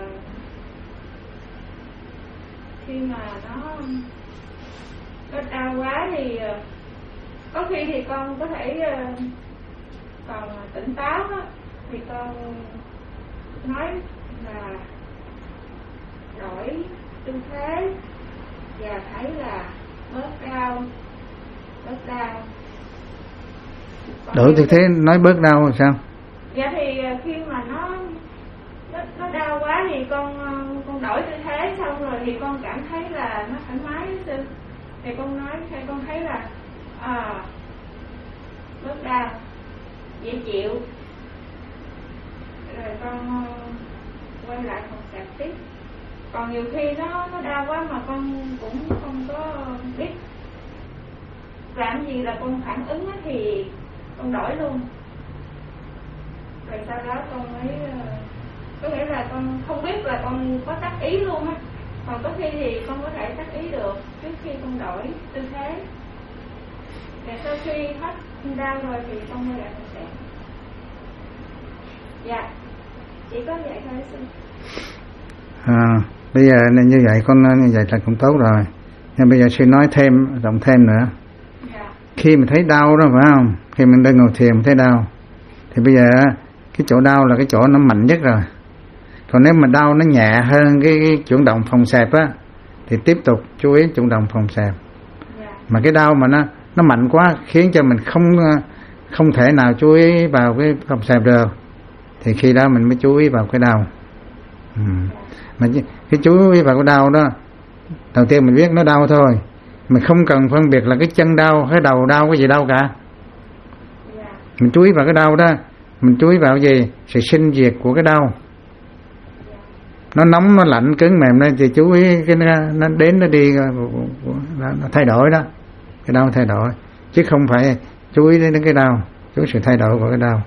khi mà nó nó đau quá thì có khi thì con có thể còn tỉnh táo đó, thì con nói là đổi tư thế và thấy là bớt đau, bớt đau. Còn Đổi tư thế nói bớt đau rồi sao? Dạ thì khi mà nó nó, nó đau quá thì con con đổi tư thế xong rồi thì con cảm thấy là nó thoải mái sư. Thì con nói thì con thấy là à, bớt đau, dễ chịu. Rồi con quay lại phòng sạc tiếp. Còn nhiều khi nó nó đau quá mà con cũng không có biết làm gì, là con phản ứng thì con đổi luôn. Rồi sau đó con mới có nghĩa là con không biết là con có tác ý luôn á. Còn có khi thì con có thể tác ý được trước khi con đổi tư thế. Và sau khi hết đau rồi thì con mới lại phòng sạc. Dạ, chỉ có vậy thôi sư. À, bây giờ như vậy con như vậy là cũng tốt rồi. Nhưng bây giờ sư nói thêm, rộng thêm nữa. Dạ. Khi mình thấy đau đó phải không? Khi mình đang ngồi thiền mình thấy đau, thì bây giờ cái chỗ đau là cái chỗ nó mạnh nhất rồi. Còn nếu mà đau nó nhẹ hơn cái, cái chuyển động phòng xẹp á, thì tiếp tục chú ý chuyển động phòng xẹp. Dạ. Mà cái đau mà nó nó mạnh quá khiến cho mình không không thể nào chú ý vào cái phòng xẹp được, thì khi đó mình mới chú ý vào cái đau. Ừ. Mà cái chú ý vào cái đau đó, đầu tiên mình biết nó đau thôi, mình không cần phân biệt là cái chân đau, cái đầu đau, cái gì đau cả. Dạ. Mình chú ý vào cái đau đó, mình chú ý vào gì? Sự sinh diệt của cái đau. Dạ. Nó nóng, nó lạnh, cứng, mềm nên thì chú ý cái nó, nó đến, nó đi, nó, nó thay đổi đó. Cái đau thay đổi, chứ không phải chú ý đến cái đau, chú ý sự thay đổi của cái đau.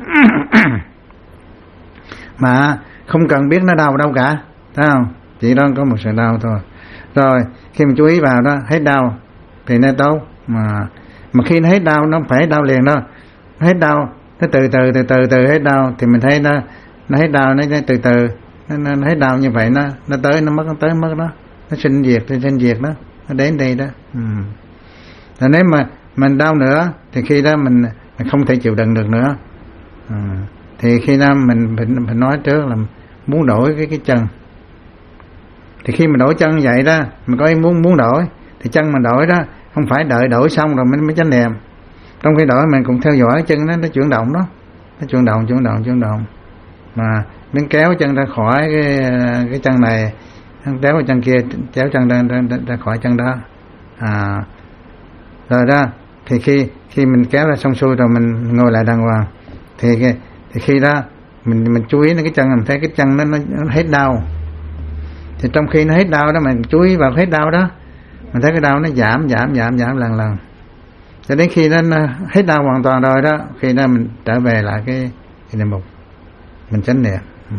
Mà không cần biết nó đau đâu cả, thấy không? Chỉ đó có một sự đau thôi. Rồi khi mình chú ý vào đó, hết đau thì nó tốt. Mà mà khi nó hết đau, nó không phải đau liền đâu. Nó hết đau, nó từ từ từ từ từ hết đau thì mình thấy nó nó hết đau, nó từ từ nó, nó, nó hết đau như vậy, nó nó tới nó mất, nó tới mất đó, nó sinh diệt, nó sinh diệt đó, nó đến đây đó. Ừ. Rồi nếu mà mình đau nữa thì khi đó mình, mình không thể chịu đựng được nữa. Ừ. Thì khi đó mình phải, phải nói trước là muốn đổi cái cái chân. Thì khi mình đổi chân vậy đó, mình có ý muốn muốn đổi thì chân mình đổi đó, không phải đợi đổi xong rồi mình mới chánh niệm. Trong khi đổi mình cũng theo dõi chân nó nó chuyển động đó, nó chuyển động chuyển động chuyển động. Mà mình kéo chân ra khỏi cái cái chân này, kéo cái chân kia, kéo chân ra, ra, ra khỏi chân đó. À, rồi đó thì khi khi mình kéo ra xong xuôi rồi mình ngồi lại đàng hoàng, thì thì khi đó mình mình chú ý đến cái chân, mình thấy cái chân nó, nó, nó hết đau. Thì trong khi nó hết đau đó, mình chú ý vào hết đau đó, mình thấy cái đau nó giảm giảm giảm giảm lần lần, cho đến khi nó hết đau hoàn toàn rồi đó, khi đó mình trở về lại cái cái đề mục mình chánh niệm. Ừ.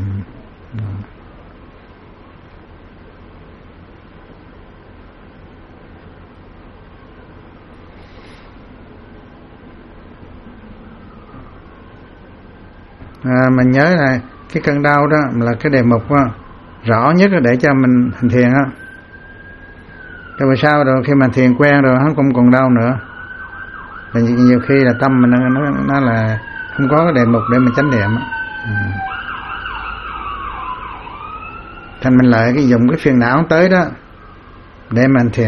À, mình nhớ là cái cơn đau đó là cái đề mục đó, rõ nhất là để cho mình hành thiền á. Cái bữa sau rồi khi mà thiền quen rồi hắn không còn đau nữa. Và nhiều khi là tâm mình nó, nó, nó là không có cái đề mục để mình chánh niệm. Ừ. Thành mình lại cái dùng cái phiền não tới đó để mình thiền.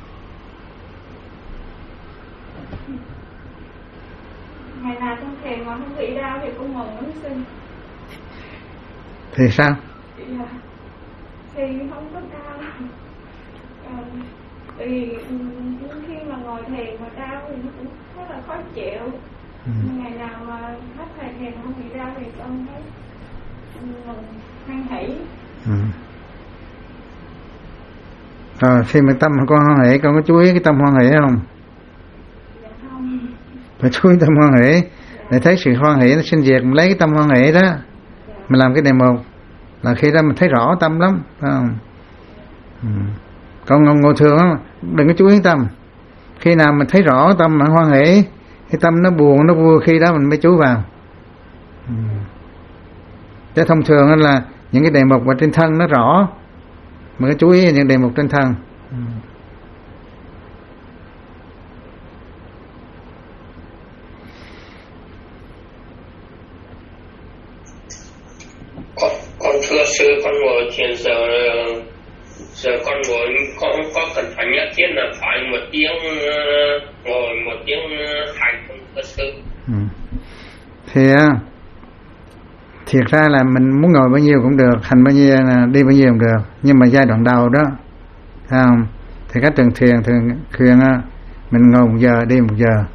Ngày nào con thiền mà không bị đau thì con mừng lắm xin. Thì sao? Dạ. Thì không có đau. À, thì khi mà ngồi thiền mà đau thì nó cũng rất là khó chịu. Ừ. Ngày nào mà hết thời thiền không bị đau thì con thấy mừng hoan hỷ. Ừ. Rồi khi mà tâm con hoan hỷ, con có chú ý cái tâm hoan hỷ không? Dạ không. Phải chú ý tâm hoan hỷ. Dạ. Để thấy sự hoan hỷ nó sinh diệt, mình lấy cái tâm hoan hỷ đó. Dạ. Mình làm cái đề mục là khi đó mình thấy rõ tâm lắm, phải không? Ừ. Còn ngồi thường đó, đừng có chú ý tâm. Khi nào mình thấy rõ tâm mà hoan hỷ, cái tâm nó buồn, nó vui, khi đó mình mới chú vào. Ừ. Chứ thông thường là những cái đề mục ở trên thân nó rõ, mình có chú ý những đề mục trên thân. Ừ. Con, con thưa sư, con ngồi thiền giờ giờ con ngồi con có cần phải nhất thiết là phải một tiếng ngồi một tiếng hành không thưa sư? Ừ. Thì thiệt ra là mình muốn ngồi bao nhiêu cũng được, hành bao nhiêu, đi bao nhiêu cũng được, nhưng mà giai đoạn đầu đó, thấy không? Thì các trường thiền thường khuyên mình ngồi một giờ, đi một giờ.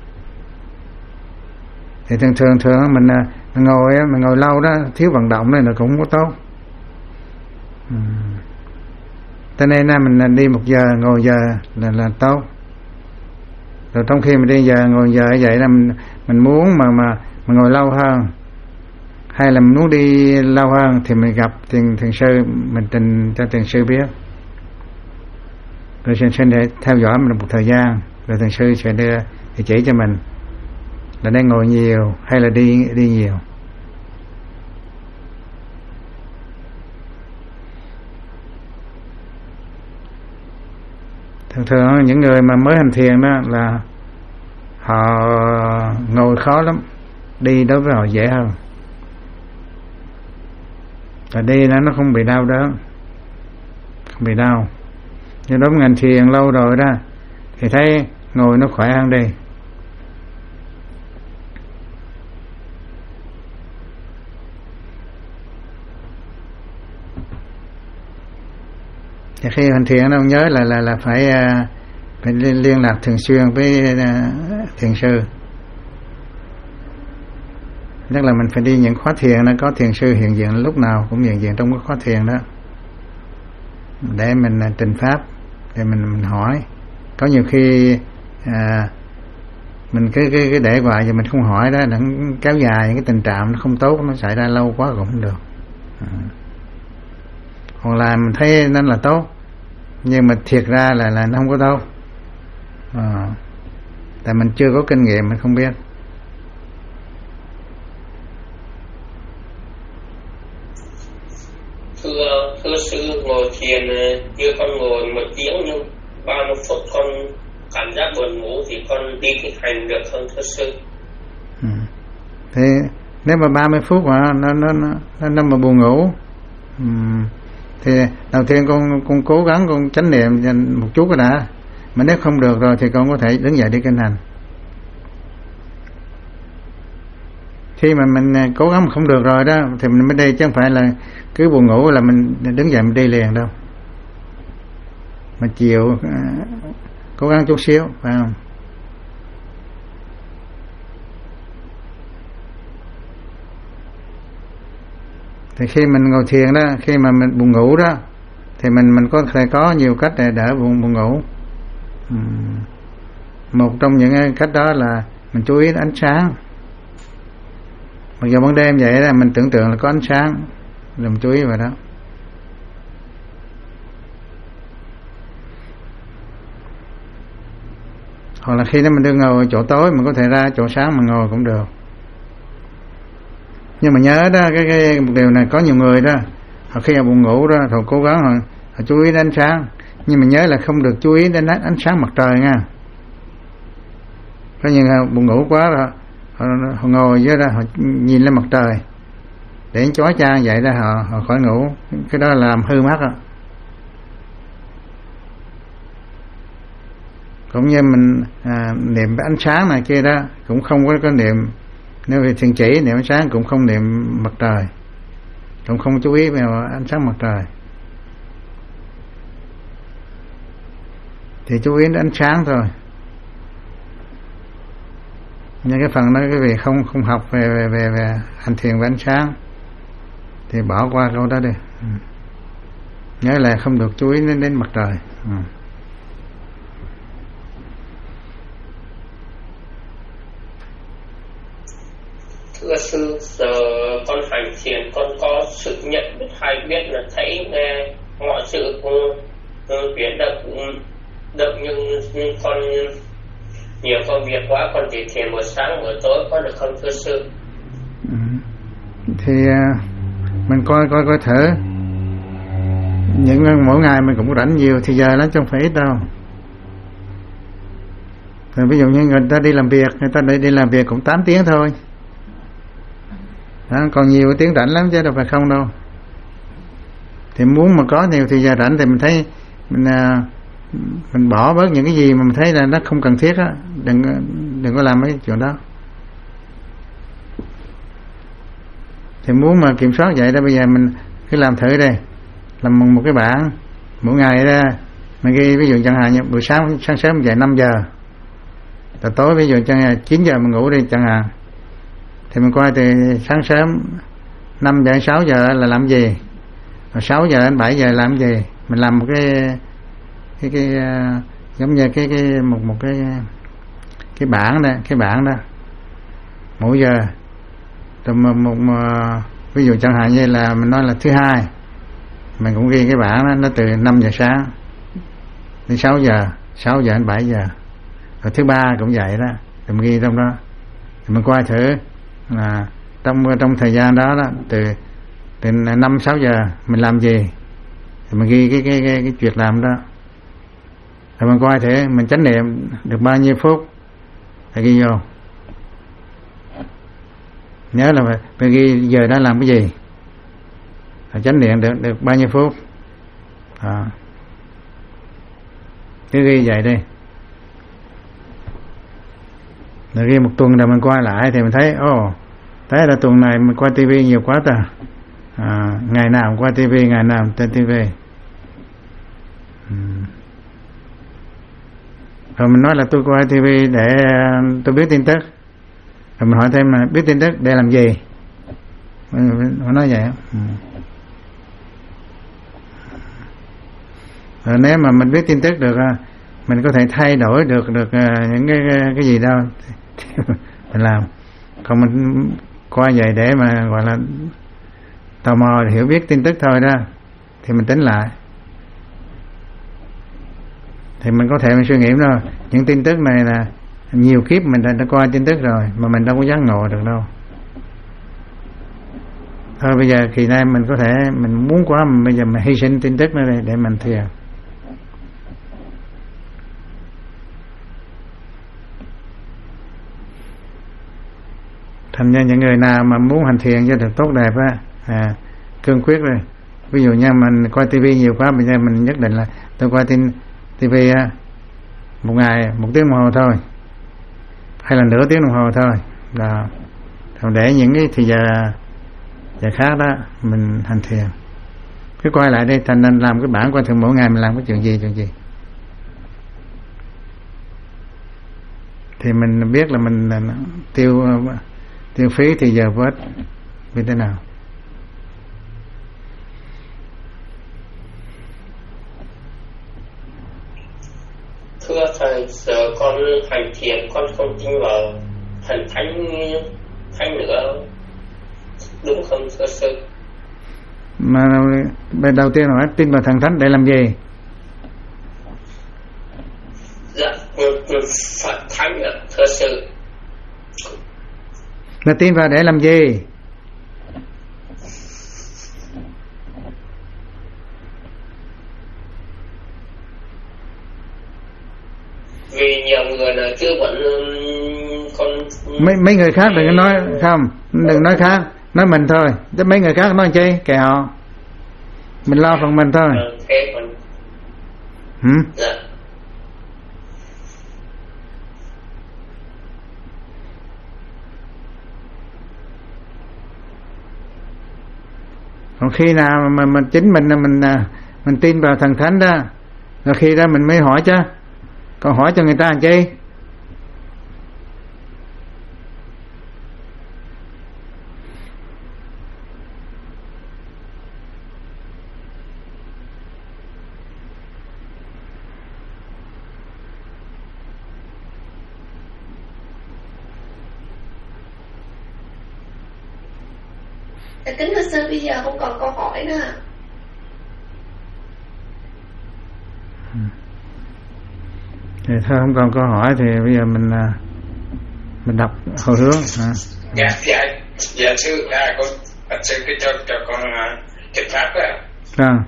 Thì thường thường thường mình, mình ngồi mình ngồi lâu đó, thiếu vận động này là cũng không có tốt. Ừ. Cho nên là mình đi một giờ, ngồi giờ là là tốt. Rồi trong khi mình đi giờ, ngồi giờ vậy là mình, mình muốn mà mà mình ngồi lâu hơn, hay là mình muốn đi lâu hơn thì mình gặp thiền thiền sư, mình trình cho thiền sư biết. Rồi thiền sư để theo dõi mình một thời gian, rồi thiền sư sẽ đưa thì chỉ cho mình là đang ngồi nhiều hay là đi đi nhiều. Thường thường những người mà mới hành thiền đó là họ ngồi khó lắm, đi đối với họ dễ hơn. Và đi nó nó không bị đau đớn, không bị đau. Nhưng đối với ngành thiền lâu rồi đó thì thấy ngồi nó khỏe hơn đi. Thì khi hành thiền ông nhớ là là là phải phải liên lạc thường xuyên với thiền sư. Tức là mình phải đi những khóa thiền, nó có thiền sư hiện diện lúc nào cũng hiện diện trong cái khóa thiền đó, để mình trình pháp, để mình, mình hỏi. Có nhiều khi à, mình cứ, cứ, cứ để hoài và mình không hỏi đó, nó kéo dài cái tình trạng nó không tốt, nó xảy ra lâu quá cũng không được. À. Còn là mình thấy nó là tốt, nhưng mà thiệt ra là là nó không có tốt. À. Tại mình chưa có kinh nghiệm, mình không biết. Thưa, thưa sư, ngồi thiền như con ngồi một tiếng nhưng ba mươi phút con cảm giác buồn ngủ thì con đi thực hành được không thưa sư? Ừ. Thì nếu mà ba mươi phút mà nó nó nó nó mà buồn ngủ, ừ, thì đầu tiên con con cố gắng con chánh niệm một chút cái đã. Mà nếu không được rồi thì con có thể đứng dậy đi kinh hành. Khi mà mình cố gắng mà không được rồi đó thì mình mới đi, chứ không phải là cứ buồn ngủ là mình đứng dậy mình đi liền đâu. Mà chịu cố gắng chút xíu, phải không? Thì khi mình ngồi thiền đó, khi mà mình buồn ngủ đó, thì mình mình có thể có nhiều cách để đỡ buồn buồn ngủ. Uhm. Một trong những cách đó là mình chú ý đến ánh sáng. Mặc dù ban đêm vậy là mình tưởng tượng là có ánh sáng, đừng chú ý vào đó. Hoặc là khi đó mình đừng ngồi chỗ tối, mình có thể ra chỗ sáng mà ngồi cũng được. Nhưng mà nhớ đó, cái, cái một điều này có nhiều người đó, họ khi họ buồn ngủ đó, họ cố gắng họ, họ chú ý đến ánh sáng, nhưng mà nhớ là không được chú ý đến ánh sáng mặt trời nha. Có nhiều người buồn ngủ quá rồi, họ, họ ngồi dưới đó, họ nhìn lên mặt trời để chói chang vậy đó, họ họ khỏi ngủ, cái đó làm hư mắt á. Cũng như mình à, niệm ánh sáng này kia đó, cũng không có có niệm, nếu vì thiền chỉ niệm ánh sáng cũng không niệm mặt trời, cũng không chú ý vào ánh sáng mặt trời, thì chú ý đến ánh sáng thôi. Nhưng cái phần đó cái vị không không học về về về, về hành thiền với ánh sáng thì bỏ qua câu đó đi. Ừ. Nhớ là không được chú ý đến, đến mặt trời. Ừ. Thưa sư, giờ con hành thiền con có sự nhận biết hay biết là thấy nghe mọi sự cũng biến được cũng được, nhưng, nhưng con nhiều công việc quá, con chỉ thiền buổi sáng buổi tối có được không thưa sư? Ừ. Thì mình coi coi coi thử, những mỗi ngày mình cũng rảnh nhiều thì giờ lắm chứ không phải ít đâu. Thì ví dụ như người ta đi làm việc, người ta đi, đi làm việc cũng tám tiếng thôi đó, còn nhiều tiếng rảnh lắm chứ đâu phải không đâu. Thì muốn mà có nhiều thì giờ rảnh thì mình thấy mình mình bỏ bớt những cái gì mà mình thấy là nó không cần thiết á, đừng đừng có làm mấy chuyện đó. Thì muốn mà kiểm soát vậy đó, bây giờ mình cứ làm thử đây, làm một cái bảng mỗi ngày ra mình ghi, ví dụ chẳng hạn như buổi sáng sáng sớm dậy năm giờ, rồi tối ví dụ chẳng hạn chín giờ mình ngủ đi chẳng hạn, thì mình coi từ sáng sớm năm giờ đến sáu giờ là làm gì, rồi sáu giờ đến bảy giờ làm gì. Mình làm một cái cái cái uh, giống như cái cái một một cái cái bảng đó, cái bảng đó mỗi giờ. Rồi một, một, một ví dụ chẳng hạn như là mình nói là thứ hai, mình cũng ghi cái bảng đó, nó từ năm giờ sáng đến sáu giờ, sáu giờ đến bảy giờ. Rồi thứ ba cũng vậy đó, thì mình ghi trong đó, thì mình coi thử là trong trong thời gian đó đó, từ từ năm sáu giờ mình làm gì, thì mình ghi cái cái cái, cái chuyện làm đó. Rồi mình coi thử mình chánh niệm được bao nhiêu phút thì ghi vô. Nhớ là phải, phải ghi giờ đó làm cái gì, rồi chánh niệm được được bao nhiêu phút à. Cứ ghi vậy đi. Rồi ghi một tuần rồi mình coi lại thì mình thấy ồ, oh, thấy là tuần này mình coi tivi nhiều quá ta à, ngày nào cũng coi tivi, ngày nào cũng trên tivi. Hmm. Rồi mình nói là tôi coi tivi để tôi biết tin tức. Rồi mình hỏi thêm là biết tin tức để làm gì, mình nói vậy. Hmm. Rồi nếu mà mình biết tin tức được, mình có thể thay đổi được được những cái cái gì đâu mình làm. Còn mình coi vậy để mà gọi là tò mò hiểu biết tin tức thôi đó, thì mình tính lại. Thì mình có thể mình suy nghĩ rồi, những tin tức này là nhiều kiếp mình đã, đã coi tin tức rồi mà mình đâu có giác ngộ được đâu. Thôi bây giờ kỳ nay mình có thể mình muốn quá, mình bây giờ mình hy sinh tin tức nữa đây để mình thiền. Thành ra những người nào mà muốn hành thiền cho được tốt đẹp á, à, cương quyết rồi. Ví dụ như mình coi tivi nhiều quá, bây giờ mình nhất định là tôi coi tin tivi á, một ngày một tiếng đồng hồ thôi, hay là nửa tiếng đồng hồ thôi, là để những cái thì giờ giờ khác đó mình hành thiền. Cứ quay lại đây, thành nên làm cái bảng coi thường mỗi ngày mình làm cái chuyện gì chuyện gì, thì mình biết là mình tiêu tiêu phí thì giờ vết như thế nào. Thưa thầy, giờ con hành thiền con không tin vào thần thánh thánh nữa, đúng không thưa sư? Mà bài đầu tiên hỏi tin vào thần thánh để làm gì? Dạ, Phật thánh ạ thưa sư. Là tin vào để làm gì? Vì nhiều người là chưa vẫn con mấy mấy người khác đừng có nói không, đừng nói khác, nói mình thôi, chứ mấy người khác nói chi kệ họ, mình lo phần mình thôi. À, thế còn ừ? dạ. Còn khi nào mà mình chính mình là mình mình tin vào thần thánh đó, rồi khi đó mình mới hỏi chứ, còn hỏi cho người ta làm chi? Kính thưa sư, bây giờ không còn câu hỏi nữa. Thì thôi không còn câu hỏi thì bây giờ mình mình đọc hồi hướng hả? Dạ dạ dạ sư, à con bạch sư cứ cho cho con trình pháp đó. Vâng.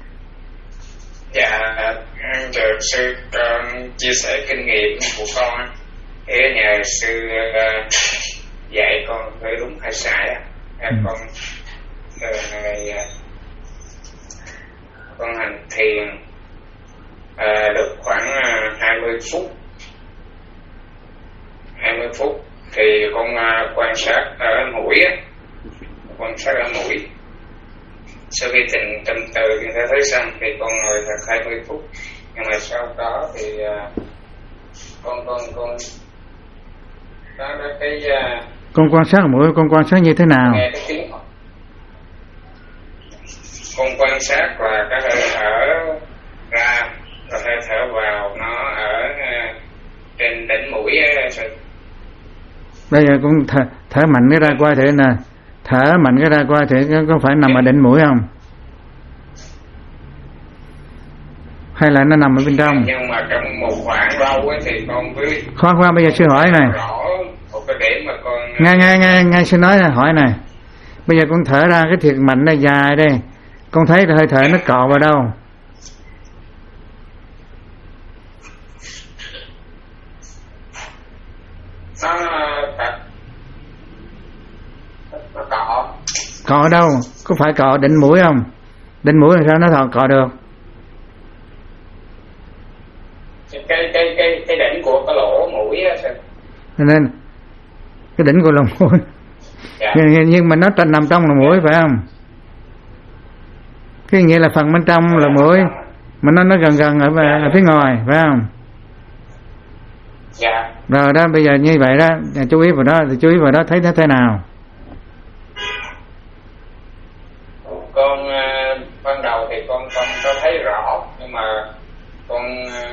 Dạ giờ sư con chia sẻ kinh nghiệm của con, để nhờ sư uh, dạy con phải đúng hay sai á. Ừ. Con uh, ngày uh, con hành thiền uh, được khoảng uh, hai mươi phút hai mươi phút thì con uh, quan sát ở mũi á, quan sát ở mũi. Sau khi tình tâm từ như thế thấy xong thì con ngồi thật hai mươi phút, nhưng mà sau đó thì uh, con con con đó đó cái uh, con quan sát mũi, con quan sát như thế nào? Nghe cái tiếng con quan sát là cái hơi thở ra, rồi hơi thở vào nó ở uh, trên đỉnh mũi á. Bây giờ cũng thở, thở mạnh cái ra qua thế nè, thở mạnh cái ra qua thế có phải nằm ở đỉnh mũi không? Hay là nó nằm ở bên trong? Nhưng mà trong một khoảng lâu ấy thì con với khoan khoan bây giờ sư hỏi này, rõ một cái điểm mà con nghe nghe nghe nghe sư nói này, hỏi này, bây giờ con thở ra cái thiệt mạnh này dài đây, con thấy hơi thở nó cọ vào đâu? nó nó cọ Cọ ở đâu? Có phải cọ đỉnh mũi không? Đỉnh mũi làm sao nó thọ cọ được? cái cái cái cái đỉnh của cái lỗ mũi á. Cho nên cái đỉnh của lỗ mũi. Dạ. nhưng, nhưng mà nó nằm trong lỗ mũi phải không? Cái nghĩa là phần bên trong lỗ mũi mà nó nó gần gần ở, ở phía ngoài phải không? Dạ. Rồi đó, bây giờ như vậy đó, chú ý vào đó, thì chú ý vào đó thấy nó thế nào? Con uh, ban đầu thì con không có thấy rõ, nhưng mà con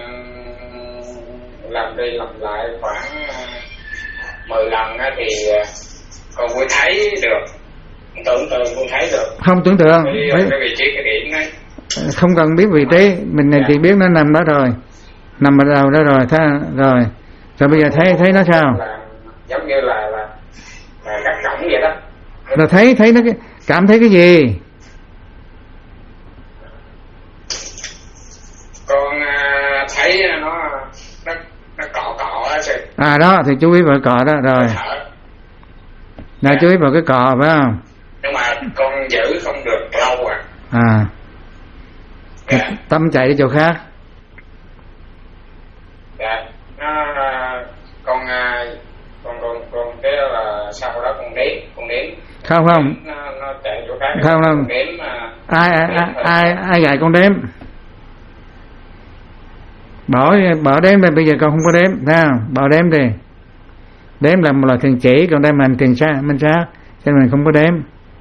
uh, làm đi làm lại khoảng uh, mười lần á thì uh, con mới thấy được, tưởng tượng con thấy được. Không tưởng tượng. Cái, Đấy. cái vị trí cái điểm đấy. Không cần biết vị trí, mình dạ. chỉ biết nó nằm đó rồi, nằm ở đầu đó rồi, thế rồi. Rồi bây giờ thấy thấy nó sao? Là, giống như là là, là các cổng vậy đó. Rồi thấy thấy nó cảm thấy cái gì? Con uh, thấy nó nó nó cọ cọ á. À đó thì chú ý vào cọ đó rồi. Là chú ý vào cái cọ phải không? Nhưng mà con giữ không được lâu à. À. Dạ. Tâm chạy đi chỗ khác. Dạ. Nó con con con con cái là sau đó con đếm con đếm không không nó, nó chạy chỗ khác không không đếm, ai ai ai, ai ai dạy con đếm? Bỏ bỏ đếm đây, bây giờ con không có đếm thấy không? Bỏ đếm đi, đếm là một loại thiền chỉ, còn đây mình thiền sát minh sát cho nên mình không có đếm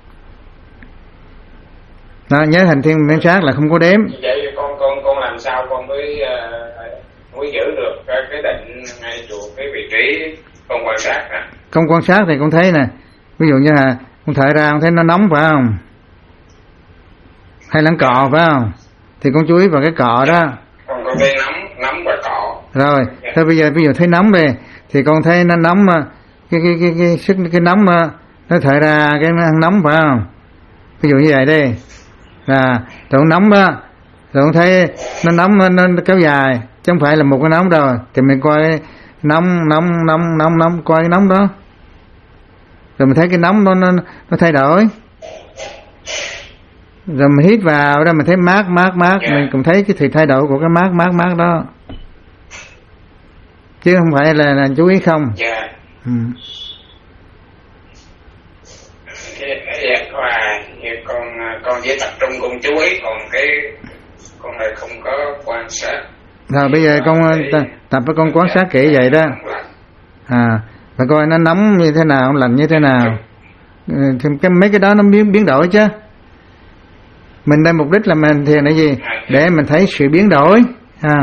đó, nhớ hành thiên minh sát là không có đếm. Như vậy con con con làm sao con mới uh, mới giữ được cái, cái định ngay chỗ cái vị trí con quan sát à? Con quan sát thì con thấy nè, ví dụ như là con thở ra con thấy nó nóng phải không, hay là cọ phải không, thì con chú ý vào cái cọ đó. Con có thấy nóng nóng và cọ rồi. Dạ. Thôi bây giờ ví dụ thấy nóng đi thì con thấy nó nóng mà cái cái cái cái sức cái, cái nóng mà nó thở ra cái nó nóng phải không, ví dụ như vậy đi là rồi nóng đó, rồi con thấy nó nóng nó, nó kéo dài chứ không phải là một cái nóng rồi, thì mình coi nóng nóng nóng nóng nóng coi cái nóng đó, rồi mình thấy cái nóng nó nó nó thay đổi, rồi mình hít vào đó mình thấy mát mát mát, yeah. Mình cũng thấy cái sự thay đổi của cái mát mát mát đó, chứ không phải là, là chú ý không. dạ yeah. Ừ. Dạ, và con con chỉ tập trung con chú ý, còn cái con lại không có quan sát. Rồi bây giờ con tập, tập với con quan sát kỹ vậy đó, à và coi nó nóng như thế nào, lạnh như thế nào, thì cái mấy cái đó nó biến biến đổi chứ. Mình đây mục đích là mình thiền là gì? Để mình thấy sự biến đổi. À.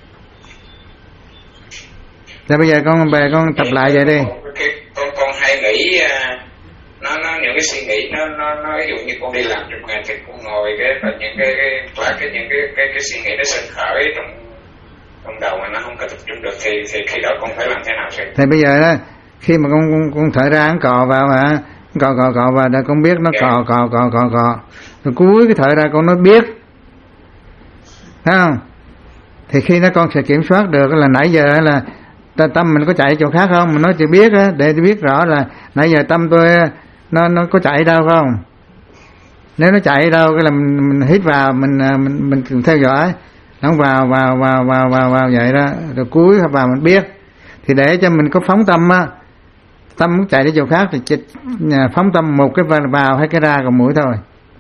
Rồi bây giờ con về con tập lại vậy đi. Con con hay nghĩ nó nó những cái suy nghĩ nó nó nó ví dụ như con đi làm chục ngày thì con ngồi cái và những cái cái cái những cái cái cái suy nghĩ nó sinh khởi trong trong đầu mà nó không có tập trung được thì thì khi đó con phải làm thế nào vậy? Thì bây giờ đó khi mà con con, con thở ra con cò vào hả, cò cò cò vào để con biết nó yeah. cò cò cò cò cò rồi cuối cái thở ra con nó biết, thấy không? Thì khi nó con sẽ kiểm soát được là nãy giờ là tâm mình có chạy chỗ khác không, mình nói chỉ biết á, để biết rõ là nãy giờ tâm tôi nó nó có chạy đâu không. Nếu nó chạy đâu cái là mình, mình hít vào mình mình mình theo dõi nó vào vào vào vào vào vào vậy đó, rồi cuối vào mình biết. Thì để cho mình có phóng tâm á, tâm muốn chạy đi chỗ khác thì chỉ phóng tâm một cái vào hay cái ra còn mũi thôi.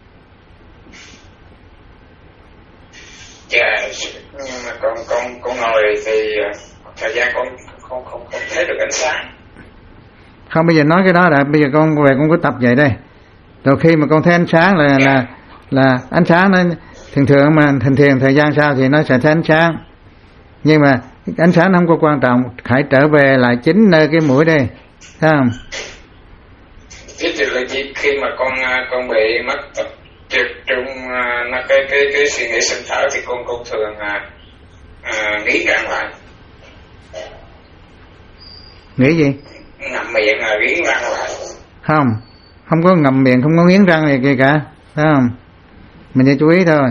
Dạ, nhưng mà con con con ngồi thì thời gian con không không không thấy được ánh sáng. Không, bây giờ nói cái đó là bây giờ con về con có tập vậy đây. Rồi khi mà con thấy ánh sáng là yeah. là là ánh sáng nó thường thường mà thường thường thời gian sau thì nó sẽ thấy ánh sáng. Nhưng mà ánh sáng nó không có quan trọng, hãy trở về lại chính nơi cái mũi đây, thấy không? Thế thì là chỉ khi mà con con bị mất tập trung trong nó cái cái cái suy nghĩ sinh thở thì con con thường à, à, nghĩ răng lại. Nghĩ gì? Ngậm miệng là nghiến răng lại. Không, không có ngậm miệng, không có nghiến răng gì kìa cả, thấy không? Mình chỉ chú ý thôi.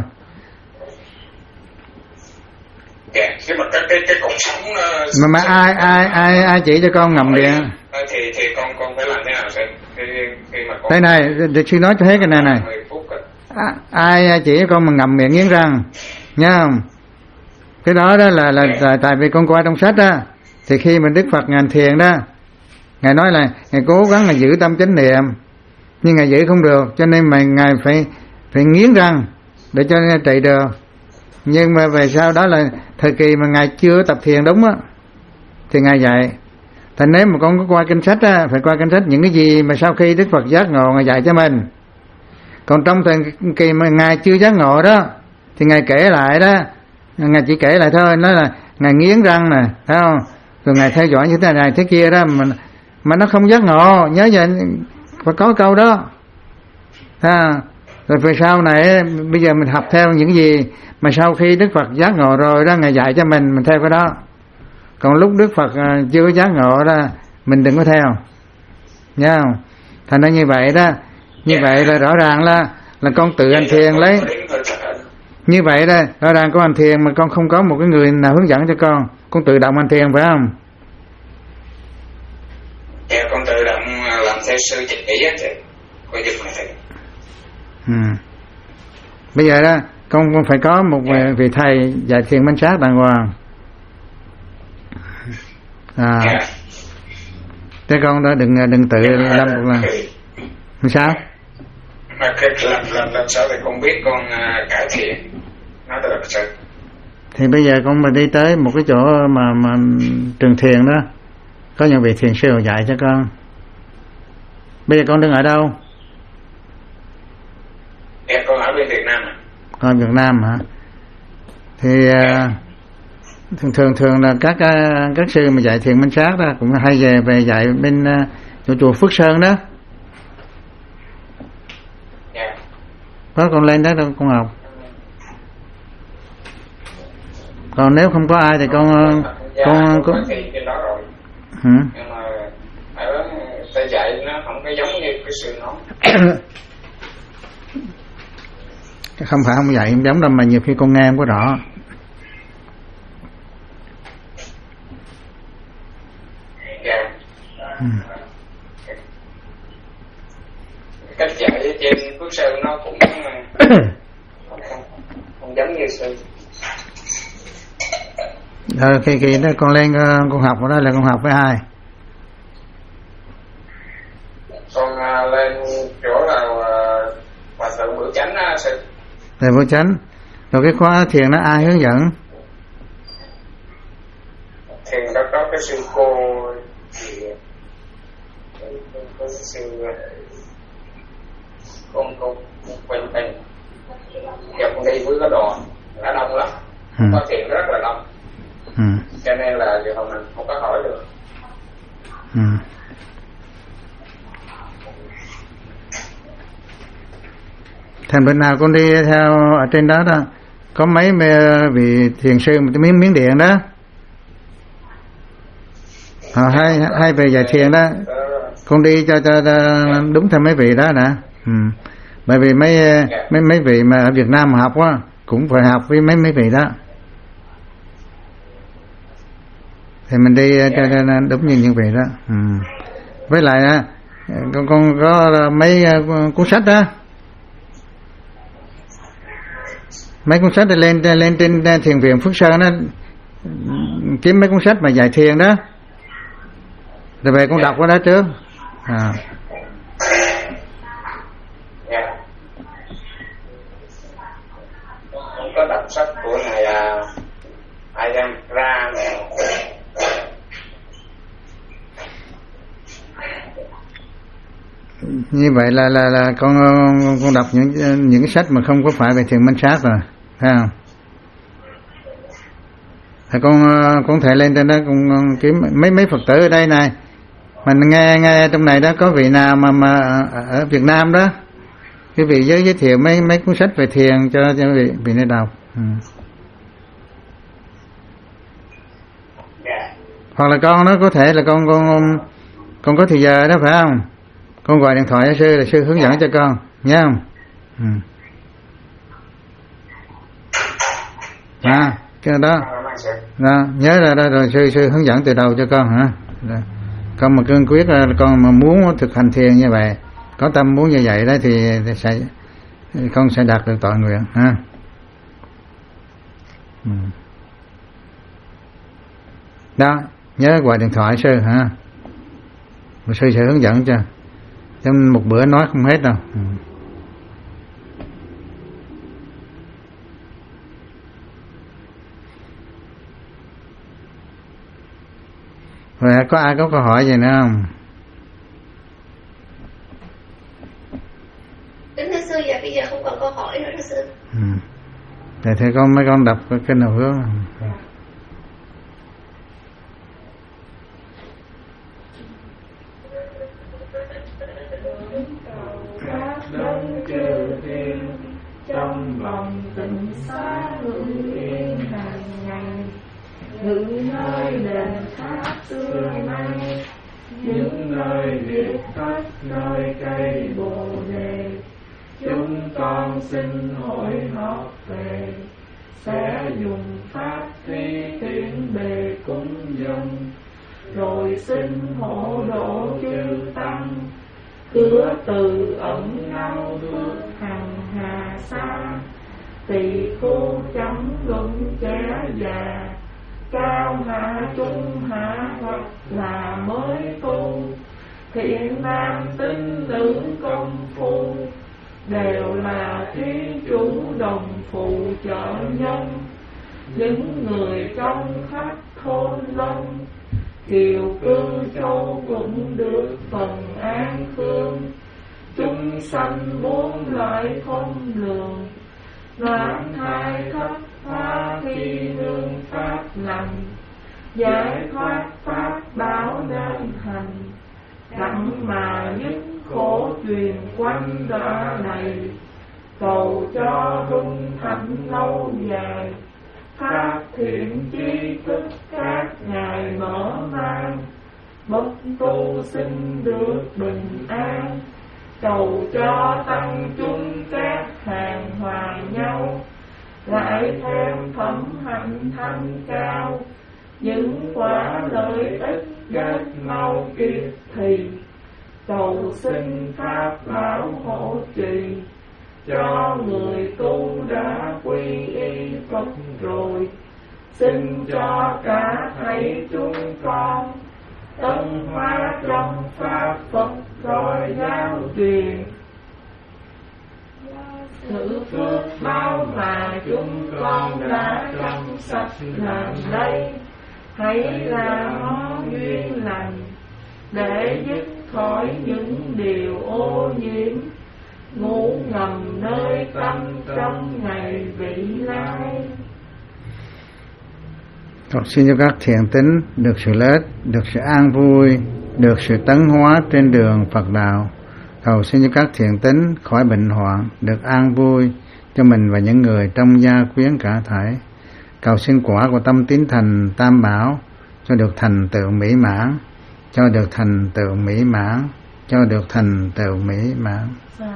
Dạ, nhưng mà cái cái cái cột sống nó... mà mà ai ai ai ai chỉ cho con ngậm miệng? Thì thì con con phải làm thế nào xem khi khi mà con... Đây này, để suy nói cho hết cái này này. À, ai chỉ cho con mà ngậm miệng nghiến răng, nhá không? Cái đó đó là là, là tại vì con qua trong sách á, thì khi mà Đức Phật ngài thiền đó, ngài nói là ngài cố gắng là giữ tâm chánh niệm, nhưng ngài giữ không được, cho nên mà ngài phải phải nghiến răng để cho ngài trị được. Nhưng mà về sau đó là thời kỳ mà ngài chưa tập thiền đúng á, thì ngài dạy. Thành nếu mà con có qua kinh sách á, phải qua kinh sách những cái gì mà sau khi Đức Phật giác ngộ ngài dạy cho mình. Còn trong thời kỳ mà ngài chưa giác ngộ đó, thì ngài kể lại đó, ngài chỉ kể lại thôi, nói là ngài nghiến răng nè, thấy không? Rồi ngài theo dõi như thế này thế kia đó, mà mà nó không giác ngộ, nhớ vậy phải có câu đó. À, rồi về sau này bây giờ mình học theo những gì mà sau khi Đức Phật giác ngộ rồi đó, ngài dạy cho mình, mình theo cái đó. Còn lúc Đức Phật chưa có giác ngộ đó, mình đừng có theo, nhớ không? Thành ra như vậy đó, như vậy là rõ ràng là là con tự hành thiền lấy. Như vậy đó, rõ ràng con hành thiền mà con không có một cái người nào hướng dẫn cho con, con tự động hành thiền phải không? Dạ, con tự động làm theo sư chỉ á, thì con giúp thầy. Ừ. Bây giờ đó, con con phải có một yeah. vị thầy dạy thiền minh sát đàng hoàng. À. Yeah. Thế con đó đừng đừng tự yeah, lâm một lần. Làm sao? Mà cái làm làm làm sao thì con biết con uh, cải thiện nó là làm sao? Thì bây giờ con mà đi tới một cái chỗ mà mà trường thiền đó, có những vị thiền sư dạy cho con. Bây giờ con đứng ở đâu? Em con ở bên Việt Nam à? Con Việt Nam hả? Thì uh, thường thường thường là các uh, các sư mà dạy thiền minh sát đó cũng hay về về dạy bên uh, chỗ chùa Phước Sơn đó. có con lên đó đâu con học. Còn nếu không có ai thì con dạ, con có thì trên đó rồi. Ừ. Nhưng mà ở ta dạy nó không có giống như cái sự nói. Không phải không dạy không giống đâu, mà nhiều khi con nghe không có rõ. Dạ. Ừ. Cách dạy ở trên Phước Sơn nó cũng không, không, không giống như sư. Ờ, khi khi đó con lên con học ở đó là con học với ai? Con uh, lên chỗ là uh, hòa thượng Bửu Chánh á sư. Thầy Bửu Chánh. Rồi cái khóa thiền đó ai hướng dẫn? Thiền đó có cái sư cô thì có cái sư con con quanh quanh. Giờ con đi với cái đoàn đã đông lắm. Ừ. Có thiền rất là đông. Ừ. Cho nên là giờ hôm mình không có hỏi được. Ừ. Thành bên nào con đi theo ở trên đó đó có mấy vị thiền sư miếng miếng điện đó, à, hay hay về dạy thiền đó, con đi cho, cho, cho đúng theo mấy vị đó nè. Ừ. Bởi vì mấy mấy mấy vị mà ở Việt Nam mà học á cũng phải học với mấy mấy vị đó. Thì mình đi cho, cho đúng như những vị đó. Ừ. Với lại con con có mấy cuốn sách đó, mấy cuốn sách để lên lên trên thiền viện Phước Sơn đó, kiếm mấy cuốn sách mà dạy thiền đó, rồi về con đọc qua đó trước. À. Không có đọc sách của ngài Ajahn Brahm này. Như vậy là là là con con đọc những những cái sách mà không có phải về thiền minh sát rồi, thấy không? Thì con con thể lên trên đó con kiếm mấy mấy Phật tử ở đây này, mình nghe nghe trong này đó có vị nào mà mà ở Việt Nam đó, cái vị giới giới thiệu mấy mấy cuốn sách về thiền cho cho vị vị này đọc. Ừ. Hoặc là con nó có thể là con con con có thời giờ đó phải không? Con gọi điện thoại cho sư là sư hướng dẫn cho con nhớ không? Ừ. À cái đó, đó nhớ ra đó rồi sư sư hướng dẫn từ đầu cho con hả? Rồi. Con mà cương quyết là con mà muốn thực hành thiền như vậy, có tâm muốn như vậy đó thì, thì sẽ con sẽ đạt được tội nguyện ha. Ừ. Đó nhớ gọi điện thoại sư hả? Rồi sư sẽ hướng dẫn cho. Trong một bữa nói không hết đâu. Ừ. Rồi có ai có câu hỏi gì nữa không? Kính thưa sư, dạ bây giờ không còn câu hỏi nữa đó sư. Ừ. Để thầy con mấy con đọc cái nào hướng. Trong lòng tình xa hữu yên hàng ngày, ngự nơi đền tháp xưa nay, những nơi liệt thất nơi cây bồ đề, chúng con xin hội họp về, sẽ dùng pháp thi tiến bề cúng dường, rồi xin hộ độ chư tăng, cửa từ ẩn náu bước hằng hà xa, tỳ khu chấm luận trẻ già, cao hạ trung hạ hoặc là mới tu, thiện nam tín nữ công phu, đều là thí chủ đồng phụ trợ nhân, những người trong khắp thôn lông, kiều cư châu cũng được phần an khương, chúng sanh bốn loại không lường, loạn thai thất hoa khi hương pháp lành, giải thoát pháp báo đang hành, đặng mà những khổ truyền quanh đã này, cầu cho hưng thịnh lâu dài, phát thiện tri thức các ngài mở mang, bất tu sinh được bình an, cầu cho tăng chúng các hàng hòa nhau, lại thêm phẩm hạnh thanh cao, những quả lợi ích rất mau kiệt thì, cầu xin pháp bảo hộ trì cho người tu đã quy y Phật rồi, xin cho cả thầy chúng con tân hóa trong pháp Phật rồi giáo truyền. Sự phước báo mà chúng con đã trong sạch làm đây, hãy là món duyên lành để dứt khỏi những điều ô nhiễm, ngủ ngầm nơi tâm trong ngày vị lai. Cầu xin cho các thiện tín được sự lợi ích, được sự an vui, được sự tấn hóa trên đường Phật đạo. Cầu xin cho các thiện tín khỏi bệnh hoạn, được an vui cho mình và những người trong gia quyến cả thảy. Cầu xin quả của tâm tín thành Tam Bảo cho được thành tựu mỹ mãn, cho được thành tựu mỹ mãn, cho được thành tựu mỹ mãn.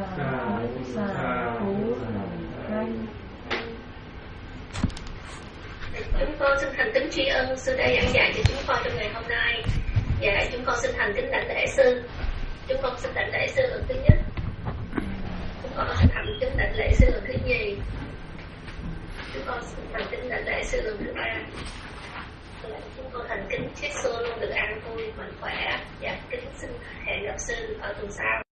Chúng con xin thành kính tri ân sư đã giảng dạy cho chúng con trong ngày hôm nay. Dạ, chúng con xin thành kính đảnh lễ sư. Chúng con xin đảnh lễ sư lần thứ nhất. Chúng con xin thành kính đảnh lễ sư lần thứ nhì. Chúng con xin thành kính đảnh lễ sư lần thứ ba. Chúng con thành kính chúc sư luôn được an vui, mạnh khỏe. Dạ, kính xin hẹn gặp sư ở tuần sau.